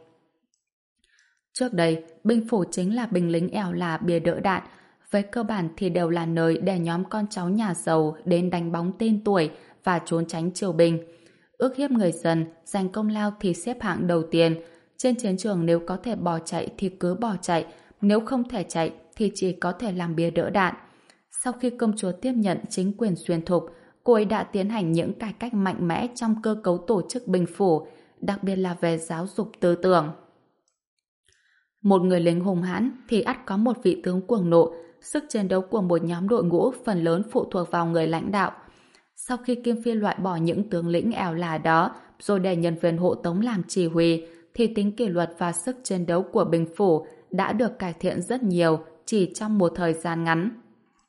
Trước đây, binh phủ chính là binh lính ẻo là bia đỡ đạn. Về cơ bản thì đều là nơi để nhóm con cháu nhà giàu đến đánh bóng tên tuổi và trốn tránh triều binh. Ước hiếp người dân, giành công lao thì xếp hạng đầu tiên. Trên chiến trường nếu có thể bỏ chạy thì cứ bỏ chạy, nếu không thể chạy thì chỉ có thể làm bia đỡ đạn. Sau khi công chúa tiếp nhận chính quyền xuyên thục, cô ấy đã tiến hành những cải cách mạnh mẽ trong cơ cấu tổ chức binh phủ, đặc biệt là về giáo dục tư tưởng. Một người lính hùng hãn thì ắt có một vị tướng cuồng nộ, sức chiến đấu của một nhóm đội ngũ phần lớn phụ thuộc vào người lãnh đạo. Sau khi Kim Phi loại bỏ những tướng lĩnh ẻo là đó rồi để nhân viên hộ tống làm chỉ huy, thì tính kỷ luật và sức chiến đấu của binh phủ đã được cải thiện rất nhiều chỉ trong một thời gian ngắn.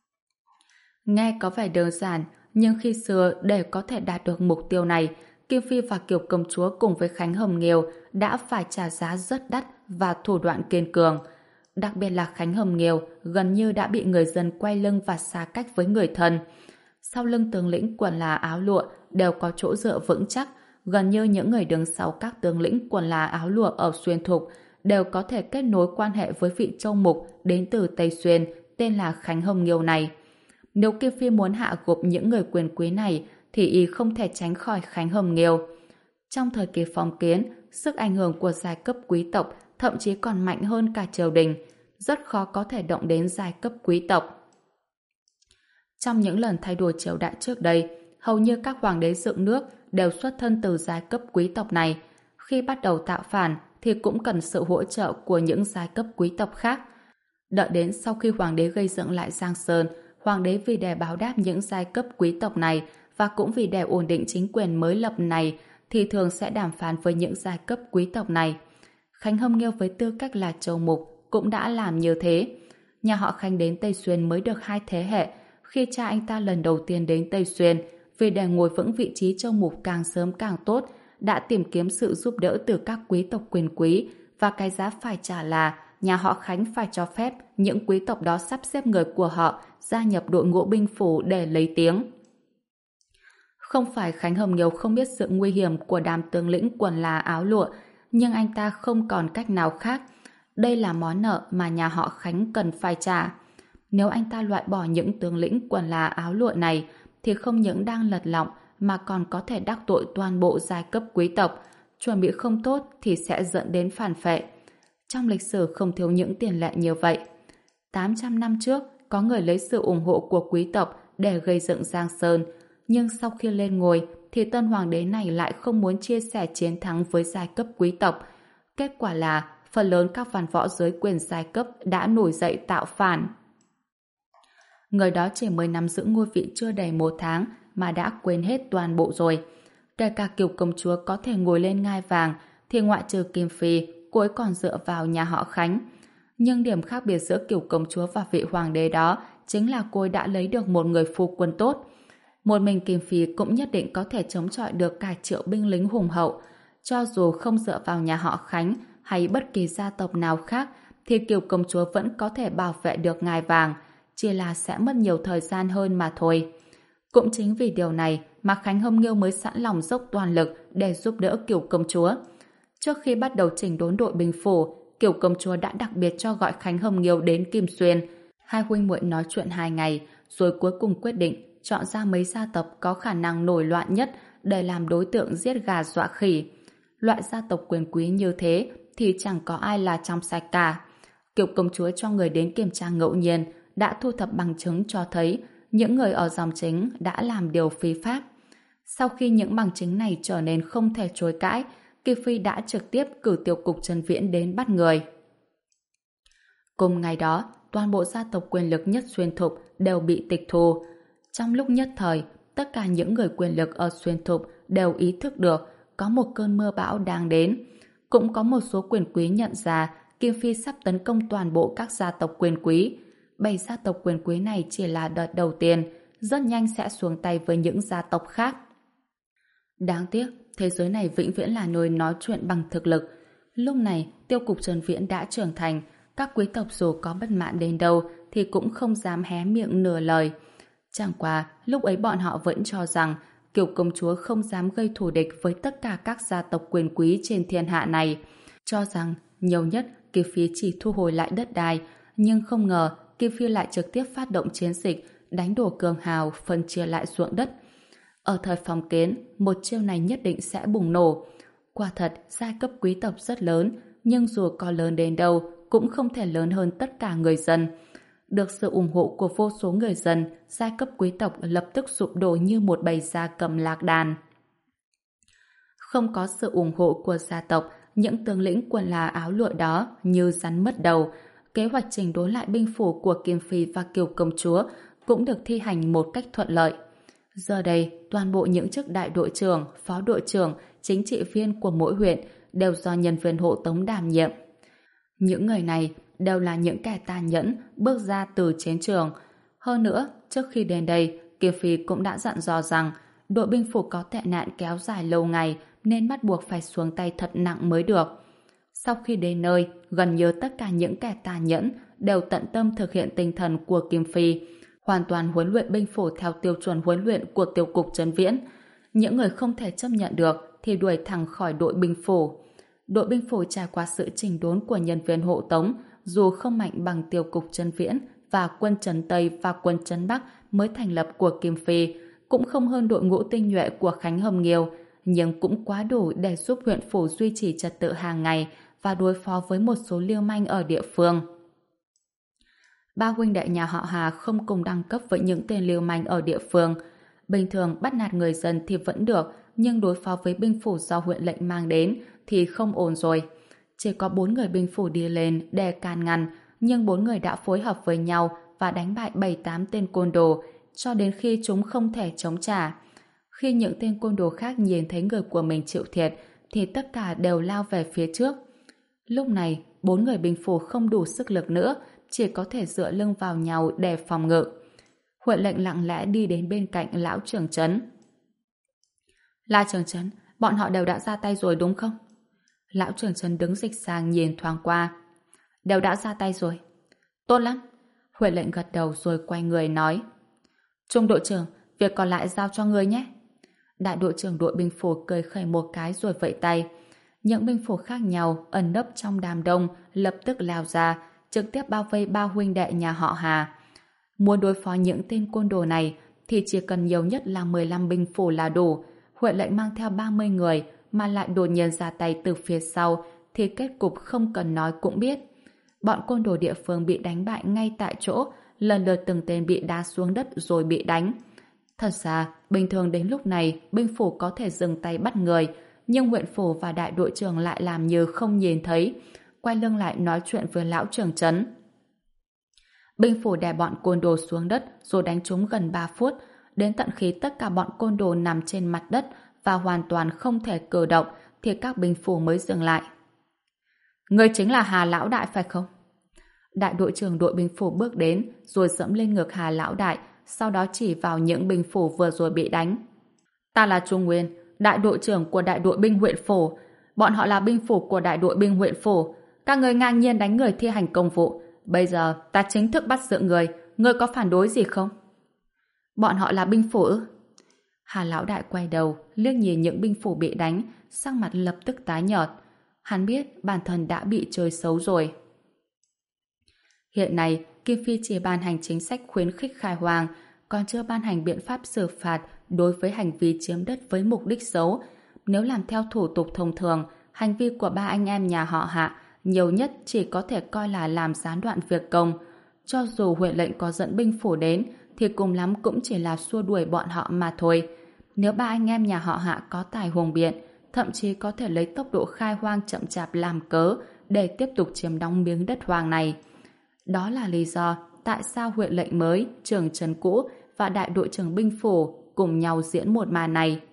Nghe có vẻ đơn giản, nhưng khi xưa để có thể đạt được mục tiêu này, Kim Phi và Kiều Công Chúa cùng với Khánh Hồng Nghiêu đã phải trả giá rất đắt và thủ đoạn kiên cường. Đặc biệt là Khánh Hồng Nghiêu gần như đã bị người dân quay lưng và xa cách với người thân. Sau lưng tướng lĩnh quần là áo lụa đều có chỗ dựa vững chắc, gần như những người đứng sau các tướng lĩnh quần là áo lụa ở Xuyên Thục đều có thể kết nối quan hệ với vị châu mục đến từ Tây Xuyên tên là Khánh Hồng Nghiêu này. Nếu Kim Phi muốn hạ gục những người quyền quý này thì y không thể tránh khỏi Khánh Hồng Nghiêu. Trong thời kỳ phong kiến, sức ảnh hưởng của giai cấp quý tộc thậm chí còn mạnh hơn cả triều đình, rất khó có thể động đến giai cấp quý tộc. Trong những lần thay đổi triều đại trước đây, hầu như các hoàng đế dựng nước đều xuất thân từ giai cấp quý tộc này. Khi bắt đầu tạo phản thì cũng cần sự hỗ trợ của những giai cấp quý tộc khác. Đợi đến sau khi hoàng đế gây dựng lại Giang Sơn, hoàng đế vì để báo đáp những giai cấp quý tộc này và cũng vì để ổn định chính quyền mới lập này thì thường sẽ đàm phán với những giai cấp quý tộc này. Khánh Hồng Nghiêu với tư cách là châu mục cũng đã làm như thế. Nhà họ Khánh đến Tây Xuyên mới được hai thế hệ. Khi cha anh ta lần đầu tiên đến Tây Xuyên, vì để ngồi vững vị trí châu mục càng sớm càng tốt, đã tìm kiếm sự giúp đỡ từ các quý tộc quyền quý, và cái giá phải trả là nhà họ Khánh phải cho phép những quý tộc đó sắp xếp người của họ gia nhập đội ngũ binh phủ để lấy tiếng. Không phải Khánh Hồng Nghiêu không biết sự nguy hiểm của đám tướng lĩnh quần là áo lụa, nhưng anh ta không còn cách nào khác. Đây là món nợ mà nhà họ Khánh cần phải trả. Nếu anh ta loại bỏ những tướng lĩnh quần là áo lụa này, thì không những đang lật lọng mà còn có thể đắc tội toàn bộ giai cấp quý tộc. Chuẩn bị không tốt thì sẽ dẫn đến phản phệ. Trong lịch sử không thiếu những tiền lệ như vậy. tám trăm năm trước, có người lấy sự ủng hộ của quý tộc để gây dựng Giang Sơn, nhưng sau khi lên ngôi thì tân hoàng đế này lại không muốn chia sẻ chiến thắng với giai cấp quý tộc. Kết quả là phần lớn các văn võ dưới quyền giai cấp đã nổi dậy tạo phản. Người đó chỉ mới nắm giữ ngôi vị chưa đầy một tháng mà đã quên hết toàn bộ rồi. Kể cả Kiều công chúa có thể ngồi lên ngai vàng thì ngoại trừ Kim Phi, cô ấy còn dựa vào nhà họ Khánh. Nhưng điểm khác biệt giữa Kiều công chúa và vị hoàng đế đó chính là cô ấy đã lấy được một người phu quân tốt. Một mình Kim Phi cũng nhất định có thể chống chọi được cả triệu binh lính hùng hậu. Cho dù không dựa vào nhà họ Khánh hay bất kỳ gia tộc nào khác thì Kiều công chúa vẫn có thể bảo vệ được ngai vàng, chỉ là sẽ mất nhiều thời gian hơn mà thôi. Cũng chính vì điều này mà Khánh Hâm Nghiêu mới sẵn lòng dốc toàn lực để giúp đỡ Kiều công chúa. Trước khi bắt đầu chỉnh đốn đội binh phủ, Kiều công chúa đã đặc biệt cho gọi Khánh Hâm Nghiêu đến Kim Xuyên. Hai huynh muội nói chuyện hai ngày, rồi cuối cùng quyết định chọn ra mấy gia tộc có khả năng nổi loạn nhất để làm đối tượng giết gà dọa khỉ. Loại gia tộc quyền quý như thế thì chẳng có ai là trong sạch cả. Kiều công chúa cho người đến kiểm tra ngẫu nhiên, đã thu thập bằng chứng cho thấy những người ở dòng chính đã làm điều phi pháp. Sau khi những bằng chứng này trở nên không thể chối cãi, Kim Phi đã trực tiếp cử tiểu cục Trần Viễn đến bắt người. Cùng ngày đó, toàn bộ gia tộc quyền lực nhất Xuyên Thục đều bị tịch thu. Trong lúc nhất thời, tất cả những người quyền lực ở Xuyên Thục đều ý thức được có một cơn mưa bão đang đến. Cũng có một số quyền quý nhận ra Kim Phi sắp tấn công toàn bộ các gia tộc quyền quý. Bảy gia tộc quyền quý này chỉ là đợt đầu tiên, rất nhanh sẽ xuống tay với những gia tộc khác. Đáng tiếc, thế giới này vĩnh viễn là nơi nói chuyện bằng thực lực. Lúc này, tiêu cục Trần Viễn đã trưởng thành, các quý tộc dù có bất mãn đến đâu thì cũng không dám hé miệng nửa lời. Chẳng qua, lúc ấy bọn họ vẫn cho rằng Kiều công chúa không dám gây thù địch với tất cả các gia tộc quyền quý trên thiên hạ này. Cho rằng, nhiều nhất, Kim Phi chỉ thu hồi lại đất đai, nhưng không ngờ Kim Phi lại trực tiếp phát động chiến dịch, đánh đổ cường hào, phân chia lại ruộng đất. Ở thời phong kiến, một chiêu này nhất định sẽ bùng nổ. Quả thật, giai cấp quý tộc rất lớn, nhưng dù có lớn đến đâu, cũng không thể lớn hơn tất cả người dân. Được sự ủng hộ của vô số người dân, giai cấp quý tộc lập tức sụp đổ như một bầy gia cầm lạc đàn. Không có sự ủng hộ của gia tộc, những tướng lĩnh quần là áo lụa đó như rắn mất đầu. Kế hoạch chỉnh đốn lại binh phủ của Kim Phi và Kiều công chúa cũng được thi hành một cách thuận lợi. Giờ đây, toàn bộ những chức đại đội trưởng, phó đội trưởng, chính trị viên của mỗi huyện đều do nhân viên hộ tống đảm nhiệm. Những người này đều là những kẻ tàn nhẫn bước ra từ chiến trường. Hơn nữa, trước khi đến đây, Kim Phi cũng đã dặn dò rằng đội binh phủ có tệ nạn kéo dài lâu ngày nên bắt buộc phải xuống tay thật nặng mới được. Sau khi đến nơi, gần như tất cả những kẻ tàn nhẫn đều tận tâm thực hiện tinh thần của Kim Phi, hoàn toàn huấn luyện binh phủ theo tiêu chuẩn huấn luyện của tiêu cục Trấn Viễn. Những người không thể chấp nhận được thì đuổi thẳng khỏi đội binh phủ. Đội binh phủ trải qua sự chỉnh đốn của nhân viên hộ tống, dù không mạnh bằng tiêu cục Trấn Viễn và quân Trấn Tây và quân Trấn Bắc mới thành lập của Kim Phi, cũng không hơn đội ngũ tinh nhuệ của Khánh Hâm Nghiêu, nhưng cũng quá đủ để giúp huyện phủ duy trì trật tự hàng ngày và đối phó với một số liêu manh ở địa phương. Ba huynh đệ nhà họ Hà không cùng đẳng cấp với những tên liêu manh ở địa phương. Bình thường bắt nạt người dân thì vẫn được, nhưng đối phó với binh phủ do huyện lệnh mang đến thì không ổn rồi. Chỉ có bốn người binh phủ đi lên để can ngăn, nhưng bốn người đã phối hợp với nhau và đánh bại bảy tám tên côn đồ, cho đến khi chúng không thể chống trả. Khi những tên côn đồ khác nhìn thấy người của mình chịu thiệt, thì tất cả đều lao về phía trước. Lúc này, bốn người binh phủ không đủ sức lực nữa, chỉ có thể dựa lưng vào nhau để phòng ngự. Huyện lệnh lặng lẽ đi đến bên cạnh lão trưởng trấn. La trưởng trấn, bọn họ đều đã ra tay rồi đúng không? Lão trưởng trấn đứng dịch sang nhìn thoáng qua. Đều đã ra tay rồi. Tốt lắm. Huyện lệnh gật đầu rồi quay người nói. Trung đội trưởng, việc còn lại giao cho ngươi nhé. Đại đội trưởng đội binh phủ cười khẩy một cái rồi vẫy tay. Những binh phủ khác nhau ẩn nấp trong đám đông lập tức lao ra, trực tiếp bao vây ba huynh đệ nhà họ Hà. Muốn đối phó những tên côn đồ này thì chỉ cần nhiều nhất là mười lăm binh phủ là đủ. Huyện lệnh mang theo ba mươi người mà lại đột nhiên ra tay từ phía sau thì kết cục không cần nói cũng biết. Bọn côn đồ địa phương bị đánh bại ngay tại chỗ, lần lượt từng tên bị đá xuống đất rồi bị đánh. Thật ra, bình thường đến lúc này, binh phủ có thể dừng tay bắt người, nhưng huyện phủ và đại đội trưởng lại làm như không nhìn thấy, quay lưng lại nói chuyện với lão trưởng trấn. Binh phủ đè bọn côn đồ xuống đất rồi đánh chúng gần ba phút, đến tận khi tất cả bọn côn đồ nằm trên mặt đất và hoàn toàn không thể cử động thì các binh phủ mới dừng lại. Người chính là Hà Lão Đại phải không? Đại đội trưởng đội binh phủ bước đến rồi dẫm lên ngực Hà Lão Đại, sau đó chỉ vào những binh phủ vừa rồi bị đánh. Ta là Trung Nguyên, đại đội trưởng của đại đội binh huyện phủ. Bọn họ là binh phủ của đại đội binh huyện phủ. Các người ngang nhiên đánh người thi hành công vụ. Bây giờ ta chính thức bắt giữ người. Ngươi có phản đối gì không? Bọn họ là binh phủ ư? Hà Lão Đại quay đầu, liếc nhìn những binh phủ bị đánh, sắc mặt lập tức tái nhợt. Hắn biết bản thân đã bị chơi xấu rồi. Hiện nay, Kim Phi chỉ ban hành chính sách khuyến khích khai hoang, còn chưa ban hành biện pháp xử phạt đối với hành vi chiếm đất với mục đích xấu. Nếu làm theo thủ tục thông thường, hành vi của ba anh em nhà họ Hạ nhiều nhất chỉ có thể coi là làm gián đoạn việc công. Cho dù huyện lệnh có dẫn binh phủ đến, thì cùng lắm cũng chỉ là xua đuổi bọn họ mà thôi. Nếu ba anh em nhà họ Hạ có tài hùng biện, thậm chí có thể lấy tốc độ khai hoang chậm chạp làm cớ để tiếp tục chiếm đóng miếng đất hoang này. Đó là lý do tại sao huyện lệnh mới, trưởng trấn cũ và đại đội trưởng binh phủ cùng nhau diễn một màn này.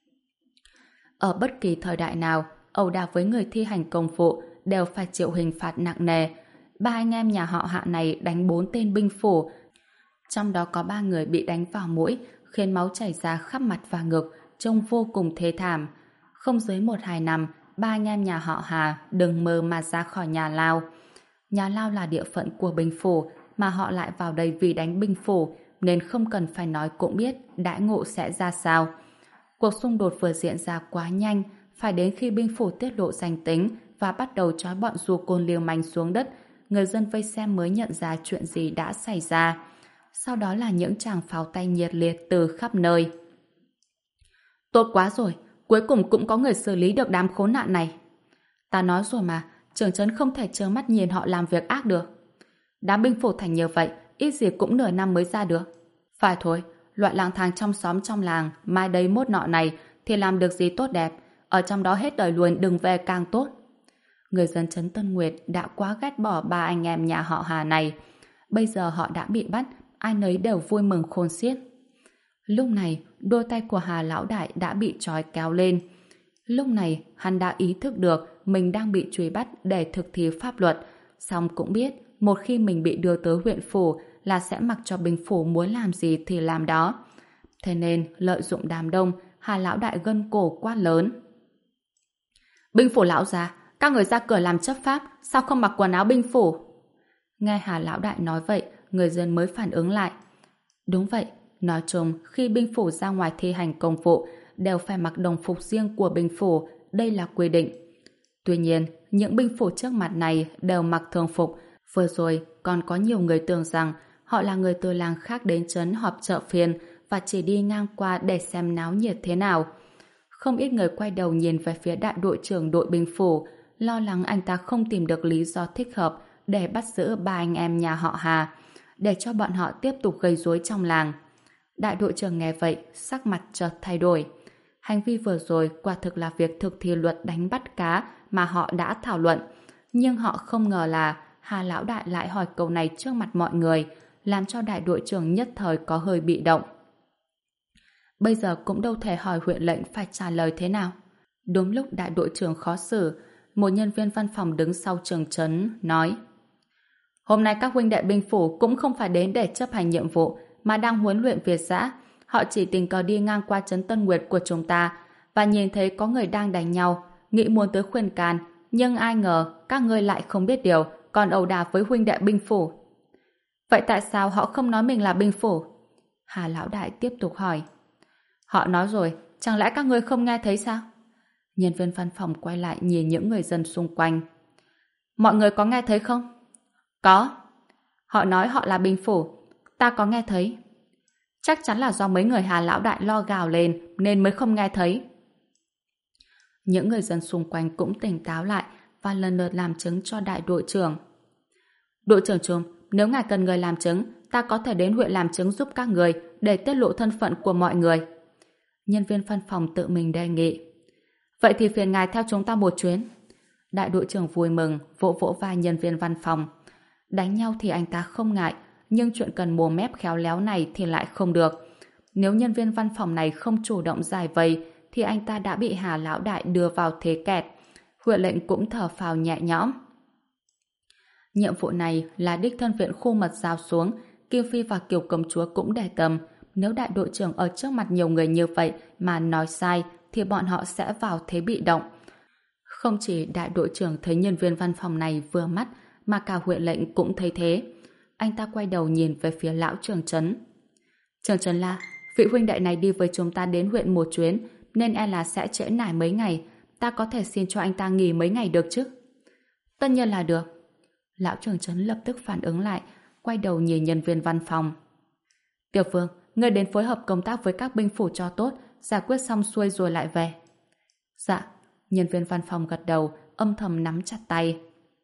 Ở bất kỳ thời đại nào, ẩu đả với người thi hành công vụ đều phải chịu hình phạt nặng nề. Ba anh em nhà họ Hạ này đánh bốn tên binh phủ, trong đó có ba người bị đánh vào mũi, khiến máu chảy ra khắp mặt và ngực, trông vô cùng thê thảm. Không dưới một hai năm, ba anh em nhà họ Hà đừng mơ mà ra khỏi nhà Lao. Nhà Lao là địa phận của binh phủ, mà họ lại vào đây vì đánh binh phủ, nên không cần phải nói cũng biết đãi ngộ sẽ ra sao. Cuộc xung đột vừa diễn ra quá nhanh, phải đến khi binh phủ tiết lộ danh tính và bắt đầu trói bọn du côn liều manh xuống đất, người dân vây xem mới nhận ra chuyện gì đã xảy ra. Sau đó là những tràng pháo tay nhiệt liệt từ khắp nơi. Tốt quá rồi, cuối cùng cũng có người xử lý được đám khốn nạn này. Ta nói rồi mà, trưởng trấn không thể trơ mắt nhìn họ làm việc ác được. Đám binh phủ thành như vậy, ít gì cũng nửa năm mới ra được. Phải thôi, loại lang thang trong xóm trong làng, mai đây mốt nọ này, thì làm được gì tốt đẹp, ở trong đó hết đời luôn đừng về càng tốt. Người dân trấn Tân Nguyệt đã quá ghét bỏ ba anh em nhà họ Hà này. Bây giờ họ đã bị bắt, ai nấy đều vui mừng khôn xiết. Lúc này, đôi tay của Hà Lão Đại đã bị trói kéo lên. Lúc này, hắn đã ý thức được mình đang bị truy bắt để thực thi pháp luật, song cũng biết một khi mình bị đưa tới huyện phủ là sẽ mặc cho binh phủ muốn làm gì thì làm đó. Thế nên, lợi dụng đám đông, Hà Lão Đại gân cổ quát lớn. Binh phủ lão già, các người ra cửa làm chấp pháp, sao không mặc quần áo binh phủ? Nghe Hà Lão Đại nói vậy, người dân mới phản ứng lại. Đúng vậy, nói chung, khi binh phủ ra ngoài thi hành công vụ, đều phải mặc đồng phục riêng của binh phủ, đây là quy định. Tuy nhiên, những binh phủ trước mặt này đều mặc thường phục, vừa rồi còn có nhiều người tưởng rằng họ là người từ làng khác đến trấn họp chợ phiên và chỉ đi ngang qua để xem náo nhiệt thế nào. Không ít người quay đầu nhìn về phía đại đội trưởng đội binh phủ, lo lắng anh ta không tìm được lý do thích hợp để bắt giữ ba anh em nhà họ Hà, để cho bọn họ tiếp tục gây rối trong làng. Đại đội trưởng nghe vậy, sắc mặt chợt thay đổi. Hành vi vừa rồi quả thực là việc thực thi luật đánh bắt cá mà họ đã thảo luận. Nhưng họ không ngờ là Hà Lão Đại lại hỏi câu này trước mặt mọi người, làm cho đại đội trưởng nhất thời có hơi bị động. Bây giờ cũng đâu thể hỏi huyện lệnh phải trả lời thế nào. Đúng lúc đại đội trưởng khó xử, một nhân viên văn phòng đứng sau trưởng trấn nói: Hôm nay các huynh đệ binh phủ cũng không phải đến để chấp hành nhiệm vụ, mà đang huấn luyện Việt dã. Họ chỉ tình cờ đi ngang qua trấn Tân Nguyệt của chúng ta và nhìn thấy có người đang đánh nhau, nghĩ muốn tới khuyên can, nhưng ai ngờ các ngươi lại không biết điều, còn ẩu đả với huynh đệ binh phủ. Vậy tại sao họ không nói mình là binh phủ? Hà Lão Đại tiếp tục hỏi. Họ nói rồi, chẳng lẽ các ngươi không nghe thấy sao? Nhân viên văn phòng quay lại nhìn những người dân xung quanh. Mọi người có nghe thấy không? Có. Họ nói họ là binh phủ. Ta có nghe thấy. Chắc chắn là do mấy người Hà Lão Đại lo gào lên nên mới không nghe thấy. Những người dân xung quanh cũng tỉnh táo lại, và lần lượt làm chứng cho đại đội trưởng. Đội trưởng Trùm, nếu ngài cần người làm chứng, ta có thể đến huyện làm chứng giúp các người để tiết lộ thân phận của mọi người. Nhân viên văn phòng tự mình đề nghị. Vậy thì phiền ngài theo chúng ta một chuyến. Đại đội trưởng vui mừng, vỗ vỗ vai nhân viên văn phòng. Đánh nhau thì anh ta không ngại, nhưng chuyện cần mồm mép khéo léo này thì lại không được. Nếu nhân viên văn phòng này không chủ động giải vây, thì anh ta đã bị Hà lão đại đưa vào thế kẹt. Huyện lệnh cũng thở phào nhẹ nhõm. Nhiệm vụ này là đích thân viện khu mật giao xuống, Kim Phi và Kiều công chúa cũng để tâm. Nếu đại đội trưởng ở trước mặt nhiều người như vậy mà nói sai, thì bọn họ sẽ vào thế bị động. Không chỉ đại đội trưởng thấy nhân viên văn phòng này vừa mắt, mà cả huyện lệnh cũng thấy thế. Anh ta quay đầu nhìn về phía lão trưởng trấn. Trưởng trấn La, vị huynh đệ này đi với chúng ta đến huyện một chuyến, nên e là sẽ trễ nải mấy ngày. Ta có thể xin cho anh ta nghỉ mấy ngày được chứ? Tất nhiên là được. Lão trưởng trấn lập tức phản ứng lại, quay đầu nhìn nhân viên văn phòng. Tiểu Phương, ngươi đến phối hợp công tác với các binh phủ cho tốt, giải quyết xong xuôi rồi lại về. Dạ. Nhân viên văn phòng gật đầu, âm thầm nắm chặt tay.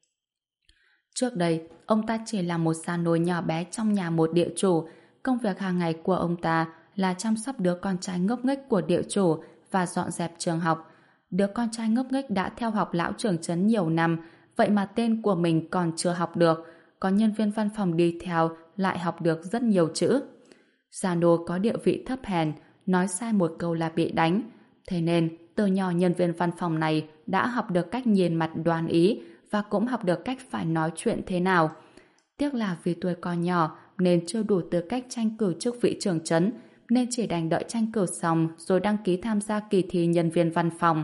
Trước đây, ông ta chỉ là một gia nô nhỏ bé trong nhà một địa chủ. Công việc hàng ngày của ông ta là chăm sóc đứa con trai ngốc nghếch của địa chủ và dọn dẹp trường học. Đứa con trai ngốc nghếch đã theo học lão trưởng trấn nhiều năm, vậy mà tên của mình còn chưa học được. Có nhân viên văn phòng đi theo lại học được rất nhiều chữ. Gia nô có địa vị thấp hèn, nói sai một câu là bị đánh. Thế nên, từ nhỏ nhân viên văn phòng này đã học được cách nhìn mặt đoan ý và cũng học được cách phải nói chuyện thế nào. Tiếc là vì tuổi còn nhỏ nên chưa đủ tư cách tranh cử chức vị trưởng trấn, nên chỉ đành đợi tranh cử xong rồi đăng ký tham gia kỳ thi nhân viên văn phòng.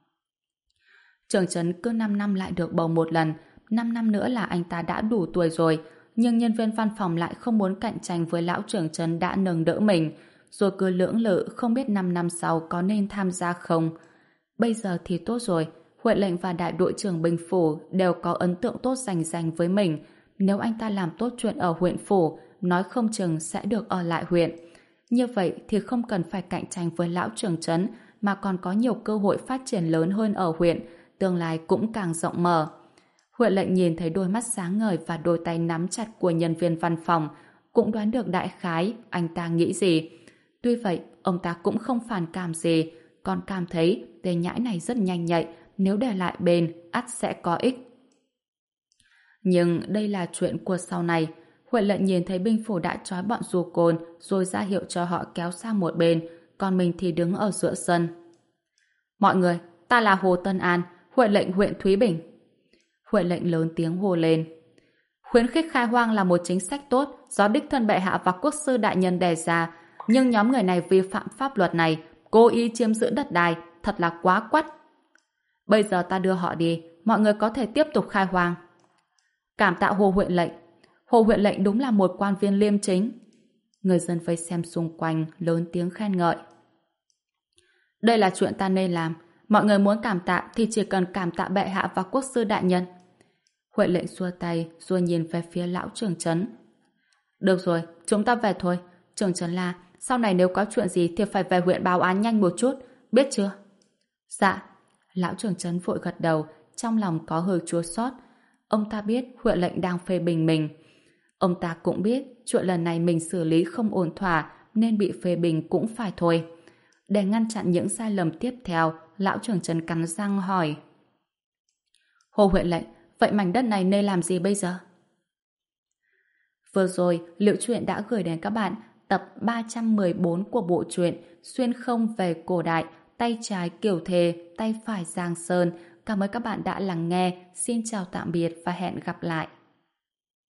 Trưởng trấn cứ năm năm lại được bầu một lần, năm năm nữa là anh ta đã đủ tuổi rồi, nhưng nhân viên văn phòng lại không muốn cạnh tranh với lão trưởng trấn đã nâng đỡ mình, rồi cứ lưỡng lự không biết năm năm sau có nên tham gia không. Bây giờ thì tốt rồi, huyện lệnh và đại đội trưởng binh phủ đều có ấn tượng tốt dành dành với mình. Nếu anh ta làm tốt chuyện ở huyện phủ, nói không chừng sẽ được ở lại huyện. Như vậy thì không cần phải cạnh tranh với lão trưởng trấn, mà còn có nhiều cơ hội phát triển lớn hơn ở huyện, tương lai cũng càng rộng mở. Huyện lệnh nhìn thấy đôi mắt sáng ngời và đôi tay nắm chặt của nhân viên văn phòng, cũng đoán được đại khái anh ta nghĩ gì. Tuy vậy, ông ta cũng không phản cảm gì, còn cảm thấy tên nhãi này rất nhanh nhạy, nếu để lại bên, ắt sẽ có ích. Nhưng đây là chuyện của sau này. Huyện lệnh nhìn thấy binh phủ đã trói bọn du côn, rồi ra hiệu cho họ kéo sang một bên, còn mình thì đứng ở giữa sân. Mọi người, ta là Hồ Tân An, huyện lệnh huyện Thúy Bình. Huyện lệnh lớn tiếng hô lên. Khuyến khích khai hoang là một chính sách tốt do đích thân bệ hạ và quốc sư đại nhân đề ra, nhưng nhóm người này vi phạm pháp luật này, cố ý chiếm giữ đất đai, thật là quá quắt. Bây giờ ta đưa họ đi, mọi người có thể tiếp tục khai hoang. Cảm tạ Hồ huyện lệnh. Hồ huyện lệnh đúng là một quan viên liêm chính. Người dân vây xem xung quanh lớn tiếng khen ngợi. Đây là chuyện ta nên làm. Mọi người muốn cảm tạ thì chỉ cần cảm tạ bệ hạ và quốc sư đại nhân. Huệ lệnh xua tay rồi nhìn về phía lão trưởng trấn. Được rồi, chúng ta về thôi. Trưởng trấn là, sau này nếu có chuyện gì thì phải về huyện báo án nhanh một chút, biết chưa? Dạ. Lão trưởng trấn vội gật đầu, trong lòng có hơi chua xót. Ông ta biết Huệ lệnh đang phê bình mình. Ông ta cũng biết chuyện lần này mình xử lý không ổn thỏa nên bị phê bình cũng phải thôi. Để ngăn chặn những sai lầm tiếp theo, lão trưởng trấn cắn răng hỏi. Hồ Huệ lệnh, vậy mảnh đất này nên làm gì bây giờ? Vừa rồi, Liệu Truyện đã gửi đến các bạn tập ba trăm mười bốn của bộ truyện Xuyên không về cổ đại, tay trái Kiều Thề, tay phải Giang Sơn. Cảm ơn các bạn đã lắng nghe. Xin chào tạm biệt và hẹn gặp lại.